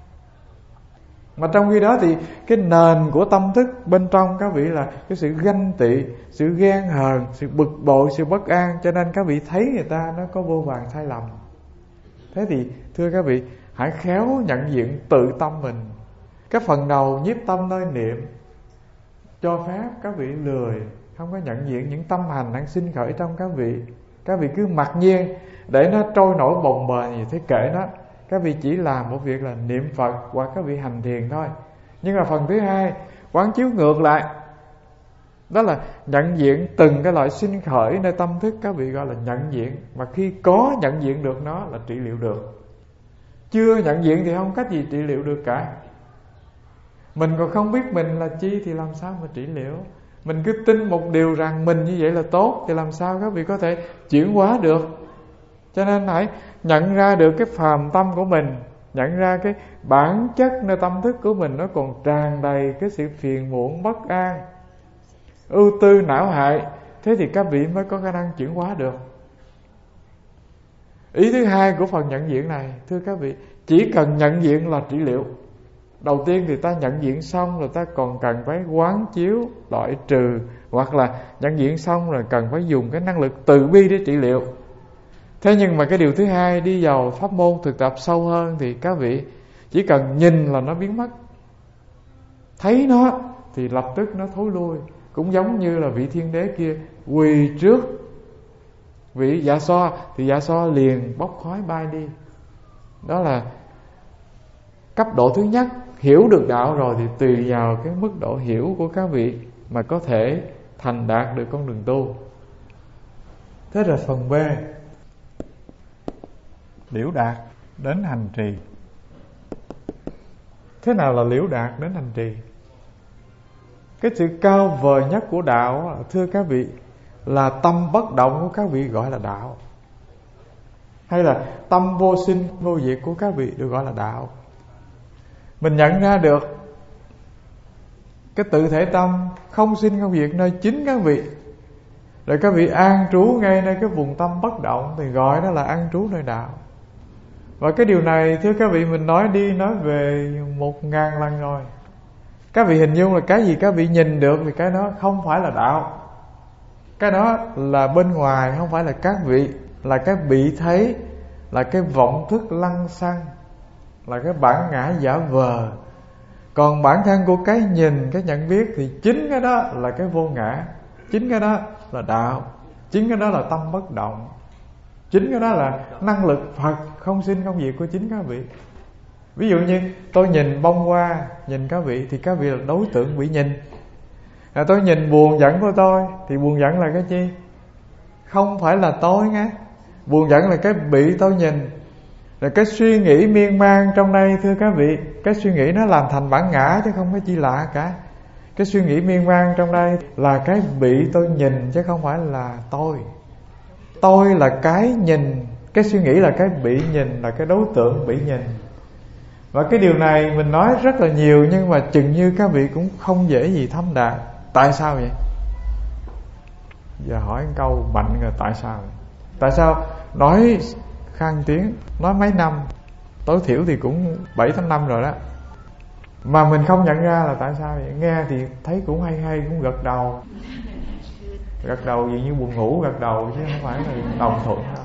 Speaker 1: Mà trong khi đó thì cái nền của tâm thức bên trong các vị là cái sự ganh tị, sự ghen hờn, sự bực bội, sự bất an. Cho nên các vị thấy người ta nó có vô vàn sai lầm. Thế thì thưa các vị, hãy khéo nhận diện tự tâm mình. Cái phần đầu nhiếp tâm nơi niệm cho phép các vị lười, không có nhận diện những tâm hành đang sinh khởi trong các vị. Các vị cứ mặc nhiên để nó trôi nổi bồng bềnh gì thế kệ nó. Các vị chỉ làm một việc là niệm Phật hoặc các vị hành thiền thôi. Nhưng mà phần thứ hai, quán chiếu ngược lại, đó là nhận diện từng cái loại sinh khởi nơi tâm thức. Các vị gọi là nhận diện. Mà khi có nhận diện được nó là trị liệu được. Chưa nhận diện thì không cách gì trị liệu được cả. Mình còn không biết mình là chi thì làm sao mà trị liệu. Mình cứ tin một điều rằng mình như vậy là tốt thì làm sao các vị có thể chuyển hóa được. Cho nên hãy nhận ra được cái phàm tâm của mình, nhận ra cái bản chất nơi tâm thức của mình nó còn tràn đầy cái sự phiền muộn, bất an, ưu tư, não hại. Thế thì các vị mới có khả năng chuyển hóa được. Ý thứ hai của phần nhận diện này, thưa các vị, chỉ cần nhận diện là trị liệu. Đầu tiên thì ta nhận diện xong rồi ta còn cần phải quán chiếu, loại trừ, hoặc là nhận diện xong rồi cần phải dùng cái năng lực từ bi để trị liệu. Thế nhưng mà cái điều thứ hai, đi vào pháp môn thực tập sâu hơn thì các vị chỉ cần nhìn là nó biến mất. Thấy nó thì lập tức nó thối lui. Cũng giống như là vị thiên đế kia quỳ trước vị Dạ So thì Dạ So liền bốc khói bay đi. Đó là cấp độ thứ nhất. Hiểu được đạo rồi thì tùy vào cái mức độ hiểu của các vị mà có thể thành đạt được con đường tu. Thế là phần B, liễu đạt đến hành trì. Thế nào là liễu đạt đến hành trì? Cái sự cao vời nhất của đạo, thưa các vị, là tâm bất động của các vị gọi là đạo. hay là tâm vô sinh vô diệt của các vị được gọi là đạo. Mình nhận ra được cái tự thể tâm không sinh không diệt nơi chính các vị, rồi các vị an trú ngay nơi cái vùng tâm bất động, thì gọi đó là an trú nơi đạo. Và cái điều này thưa các vị, mình nói đi nói về một ngàn lần rồi. Các vị hình dung là cái gì các vị nhìn được thì cái đó không phải là đạo. Cái đó là bên ngoài, không phải là các vị. Là cái bị thấy, là cái vọng thức lăng xăng, là cái bản ngã giả vờ. Còn bản thân của cái nhìn, cái nhận biết thì chính cái đó là cái vô ngã, chính cái đó là đạo, chính cái đó là tâm bất động, chính cái đó là năng lực Phật không sinh không diệt của chính các vị. Ví dụ như tôi nhìn bông hoa, nhìn các vị thì các vị là đối tượng bị nhìn. À, tôi nhìn buồn giận của tôi thì buồn giận là cái chi? Không phải là tôi nghe. Buồn giận là cái bị tôi nhìn. Rồi cái suy nghĩ miên man trong đây thưa các vị, cái suy nghĩ nó làm thành bản ngã chứ không có chi lạ cả. Cái suy nghĩ miên man trong đây là cái bị tôi nhìn chứ không phải là tôi. Tôi là cái nhìn, cái suy nghĩ là cái bị nhìn, là cái đối tượng bị nhìn. Và cái điều này mình nói rất là nhiều, nhưng mà chừng như các vị cũng không dễ gì thấm đạt. Tại sao vậy? Giờ hỏi một câu mạnh rồi, tại sao vậy? Tại sao nói khang tiếng, nói mấy năm, tối thiểu thì cũng bảy tám năm rồi đó, mà mình không nhận ra là tại sao vậy? Nghe thì thấy cũng hay hay, cũng gật đầu. Gật đầu gì như buồn ngủ gật đầu chứ không phải là đồng thuận đâu.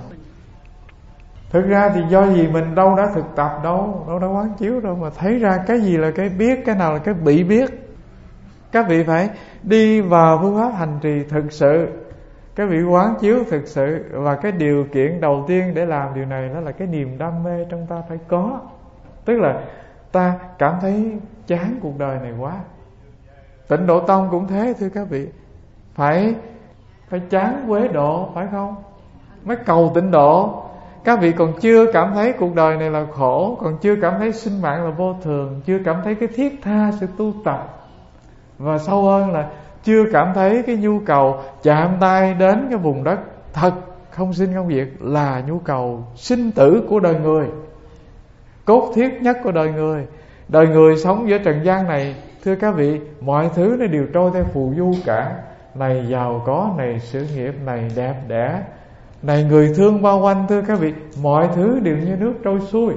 Speaker 1: Thực ra thì do gì mình đâu đã thực tập đâu, đâu đã quán chiếu đâu mà thấy ra cái gì là cái biết, cái nào là cái bị biết. Các vị phải đi vào phương pháp hành trì thực sự, các vị quán chiếu thực sự. Và cái điều kiện đầu tiên để làm điều này đó là cái niềm đam mê trong ta phải có. Tức là ta cảm thấy chán cuộc đời này quá. Tịnh Độ Tông cũng thế thưa các vị, Phải phải chán quế độ, phải không? Mới cầu tịnh độ. Các vị còn chưa cảm thấy cuộc đời này là khổ, còn chưa cảm thấy sinh mạng là vô thường, chưa cảm thấy cái thiết tha sự tu tập, và sâu hơn là chưa cảm thấy cái nhu cầu chạm tay đến cái vùng đất thật không sinh không diệt là nhu cầu sinh tử của đời người, cốt thiết nhất của đời người. Đời người sống giữa trần gian này, thưa các vị, mọi thứ nó đều trôi theo phù du cả. Này giàu có, này sự nghiệp, này đẹp đẽ, này người thương bao quanh, thưa các vị, mọi thứ đều như nước trôi xuôi.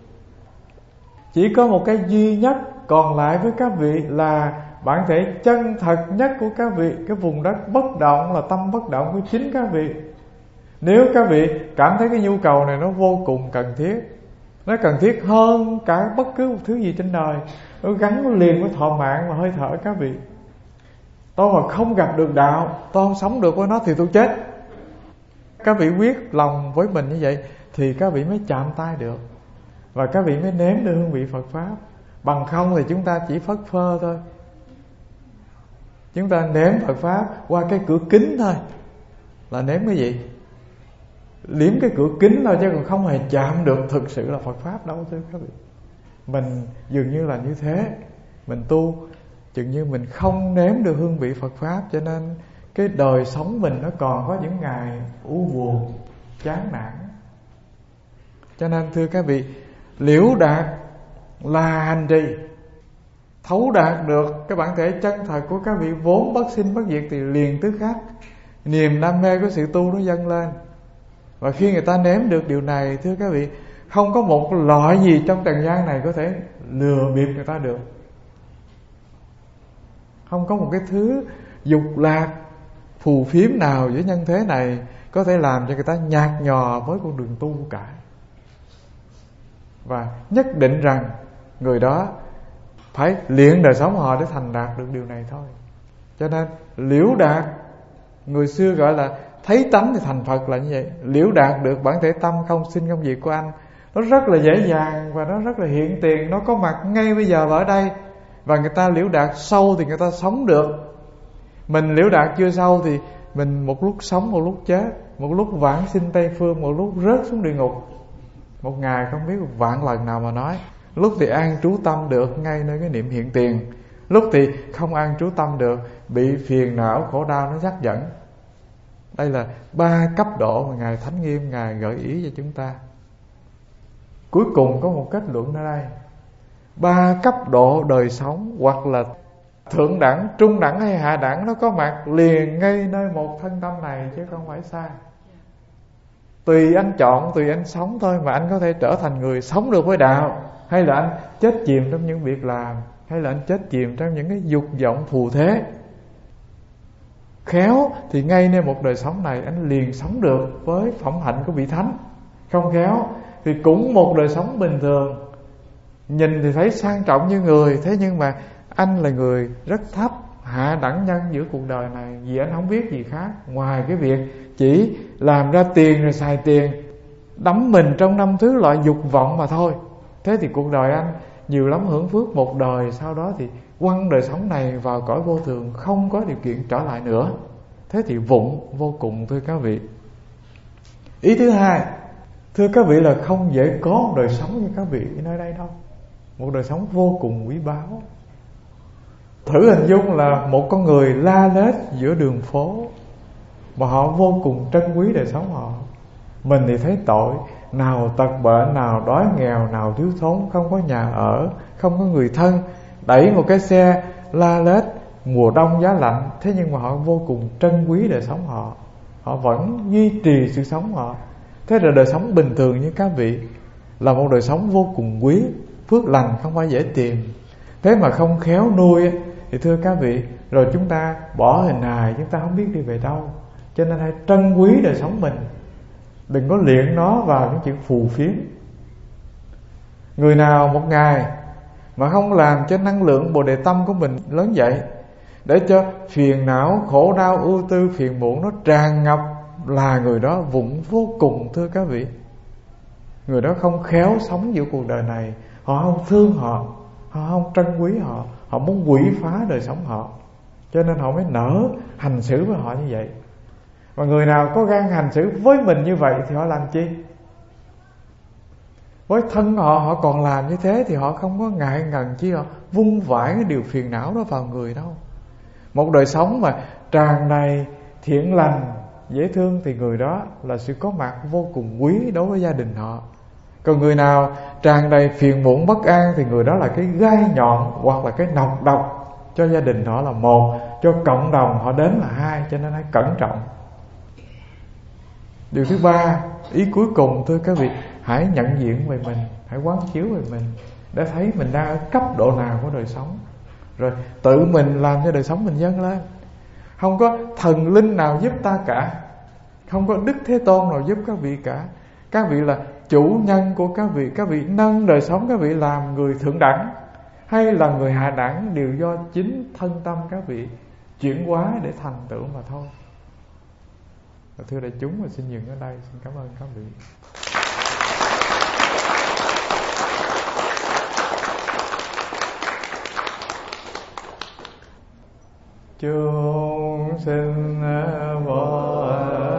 Speaker 1: Chỉ có một cái duy nhất còn lại với các vị là bản thể chân thật nhất của các vị, cái vùng đất bất động là tâm bất động của chính các vị. Nếu các vị cảm thấy cái nhu cầu này nó vô cùng cần thiết, nó cần thiết hơn cả bất cứ một thứ gì trên đời, nó gắn liền với thọ mạng và hơi thở các vị. Tôi mà không gặp được đạo, tôi không sống được với nó thì tôi chết. Các vị quyết lòng với mình như vậy thì các vị mới chạm tay được, và các vị mới nếm được hương vị Phật Pháp. Bằng không thì chúng ta chỉ phất phơ thôi. Chúng ta nếm Phật Pháp qua cái cửa kính thôi, là nếm cái gì? Liếm cái cửa kính thôi, chứ còn không hề chạm được thực sự là Phật Pháp đâu thưa các vị. Mình dường như là như thế. Mình tu chừng như mình không nếm được hương vị Phật Pháp, cho nên cái đời sống mình nó còn có những ngày u buồn, chán nản. Cho nên thưa các vị, liễu đạt là hành trì, thấu đạt được cái bản thể chân thật của các vị vốn bất sinh bất diệt, thì liền tức khắc niềm đam mê của sự tu nó dâng lên. Và khi người ta nếm được điều này, thưa các vị, không có một loại gì trong trần gian này có thể lừa bịp người ta được. Không có một cái thứ dục lạc phù phiếm nào giữa nhân thế này có thể làm cho người ta nhạt nhòa với con đường tu cả. Và nhất định rằng người đó phải luyện đời sống họ để thành đạt được điều này thôi. Cho nên liễu đạt, người xưa gọi là thấy tánh thì thành Phật là như vậy. Liễu đạt được bản thể tâm không sinh không diệt của anh, nó rất là dễ dàng và nó rất là hiện tiền, nó có mặt ngay bây giờ và ở đây. Và người ta liễu đạt sâu thì người ta sống được. Mình liễu đạt chưa sâu thì mình một lúc sống một lúc chết, một lúc vãng sinh Tây Phương, một lúc rớt xuống địa ngục. Một ngày không biết một vạn lần nào mà nói. Lúc thì an trú tâm được ngay nơi cái niệm hiện tiền, lúc thì không an trú tâm được, bị phiền não khổ đau nó dắt dẫn. Đây là ba cấp độ mà Ngài Thánh Nghiêm Ngài gợi ý cho chúng ta. Cuối cùng có một kết luận ở đây. Ba cấp độ đời sống, hoặc là thượng đẳng, trung đẳng hay hạ đẳng, nó có mặt liền ngay nơi một thân tâm này chứ không phải xa. Tùy anh chọn, tùy anh sống thôi mà anh có thể trở thành người sống được với đạo, hay là anh chết chìm trong những việc làm, hay là anh chết chìm trong những cái dục vọng phù thế. Khéo thì ngay nơi một đời sống này anh liền sống được với phẩm hạnh của vị thánh. Không khéo thì cũng một đời sống bình thường, nhìn thì thấy sang trọng như người, thế nhưng mà anh là người rất thấp, hạ đẳng nhân giữa cuộc đời này, vì anh không biết gì khác ngoài cái việc chỉ làm ra tiền rồi xài tiền, đắm mình trong năm thứ loại dục vọng mà thôi. Thế thì cuộc đời anh nhiều lắm hưởng phước một đời, sau đó thì quăng đời sống này vào cõi vô thường, không có điều kiện trở lại nữa. Thế thì vụng vô cùng, thưa các vị. Ý thứ hai, thưa các vị, là không dễ có một đời sống như các vị nơi đây đâu. Một đời sống vô cùng quý báu. Thử hình dung là một con người la lết giữa đường phố mà họ vô cùng trân quý đời sống họ. Mình thì thấy tội, nào tật bệnh, nào đói nghèo, nào thiếu thốn, không có nhà ở, không có người thân, đẩy một cái xe la lết mùa đông giá lạnh, thế nhưng mà họ vô cùng trân quý đời sống họ, họ vẫn duy trì sự sống họ. Thế là đời sống bình thường như các vị là một đời sống vô cùng quý, phước lành không phải dễ tìm. Thế mà không khéo nuôi thì thưa các vị, rồi chúng ta bỏ hình hài, chúng ta không biết đi về đâu. Cho nên hãy trân quý đời sống mình, đừng có luyện nó vào những chuyện phù phiếm. Người nào một ngày mà không làm cho năng lượng Bồ Đề Tâm của mình lớn dậy, để cho phiền não, khổ đau, ưu tư, phiền muộn nó tràn ngập, là người đó vụng vô cùng, thưa các vị. Người đó không khéo sống giữa cuộc đời này. Họ không thương họ, họ không trân quý họ, họ muốn quỷ phá đời sống họ, cho nên họ mới nỡ hành xử với họ như vậy. Và người nào có gan hành xử với mình như vậy thì họ làm chi? Với thân họ, họ còn làm như thế thì họ không có ngại ngần chi họ vung vãi cái điều phiền não đó vào người đâu. Một đời sống mà tràn đầy thiện lành, dễ thương thì người đó là sự có mặt vô cùng quý đối với gia đình họ. Còn người nào tràn đầy phiền muộn bất an thì người đó là cái gai nhọn hoặc là cái nọc độc cho gia đình họ là một, cho cộng đồng họ đến là hai. Cho nên hãy cẩn trọng. Điều thứ ba, ý cuối cùng, thưa các vị, hãy nhận diện về mình, hãy quán chiếu về mình để thấy mình đang ở cấp độ nào của đời sống, rồi tự mình làm cho đời sống mình dâng lên. Không có thần linh nào giúp ta cả, không có Đức Thế Tôn nào giúp các vị cả. Các vị là chủ nhân của các vị. Các vị nâng đời sống các vị làm người thượng đẳng hay là người hạ đẳng đều do chính thân tâm các vị chuyển hóa để thành tựu mà thôi. Thưa đại chúng, mình xin dừng ở đây. Xin cảm ơn các vị. Chúng sinh vô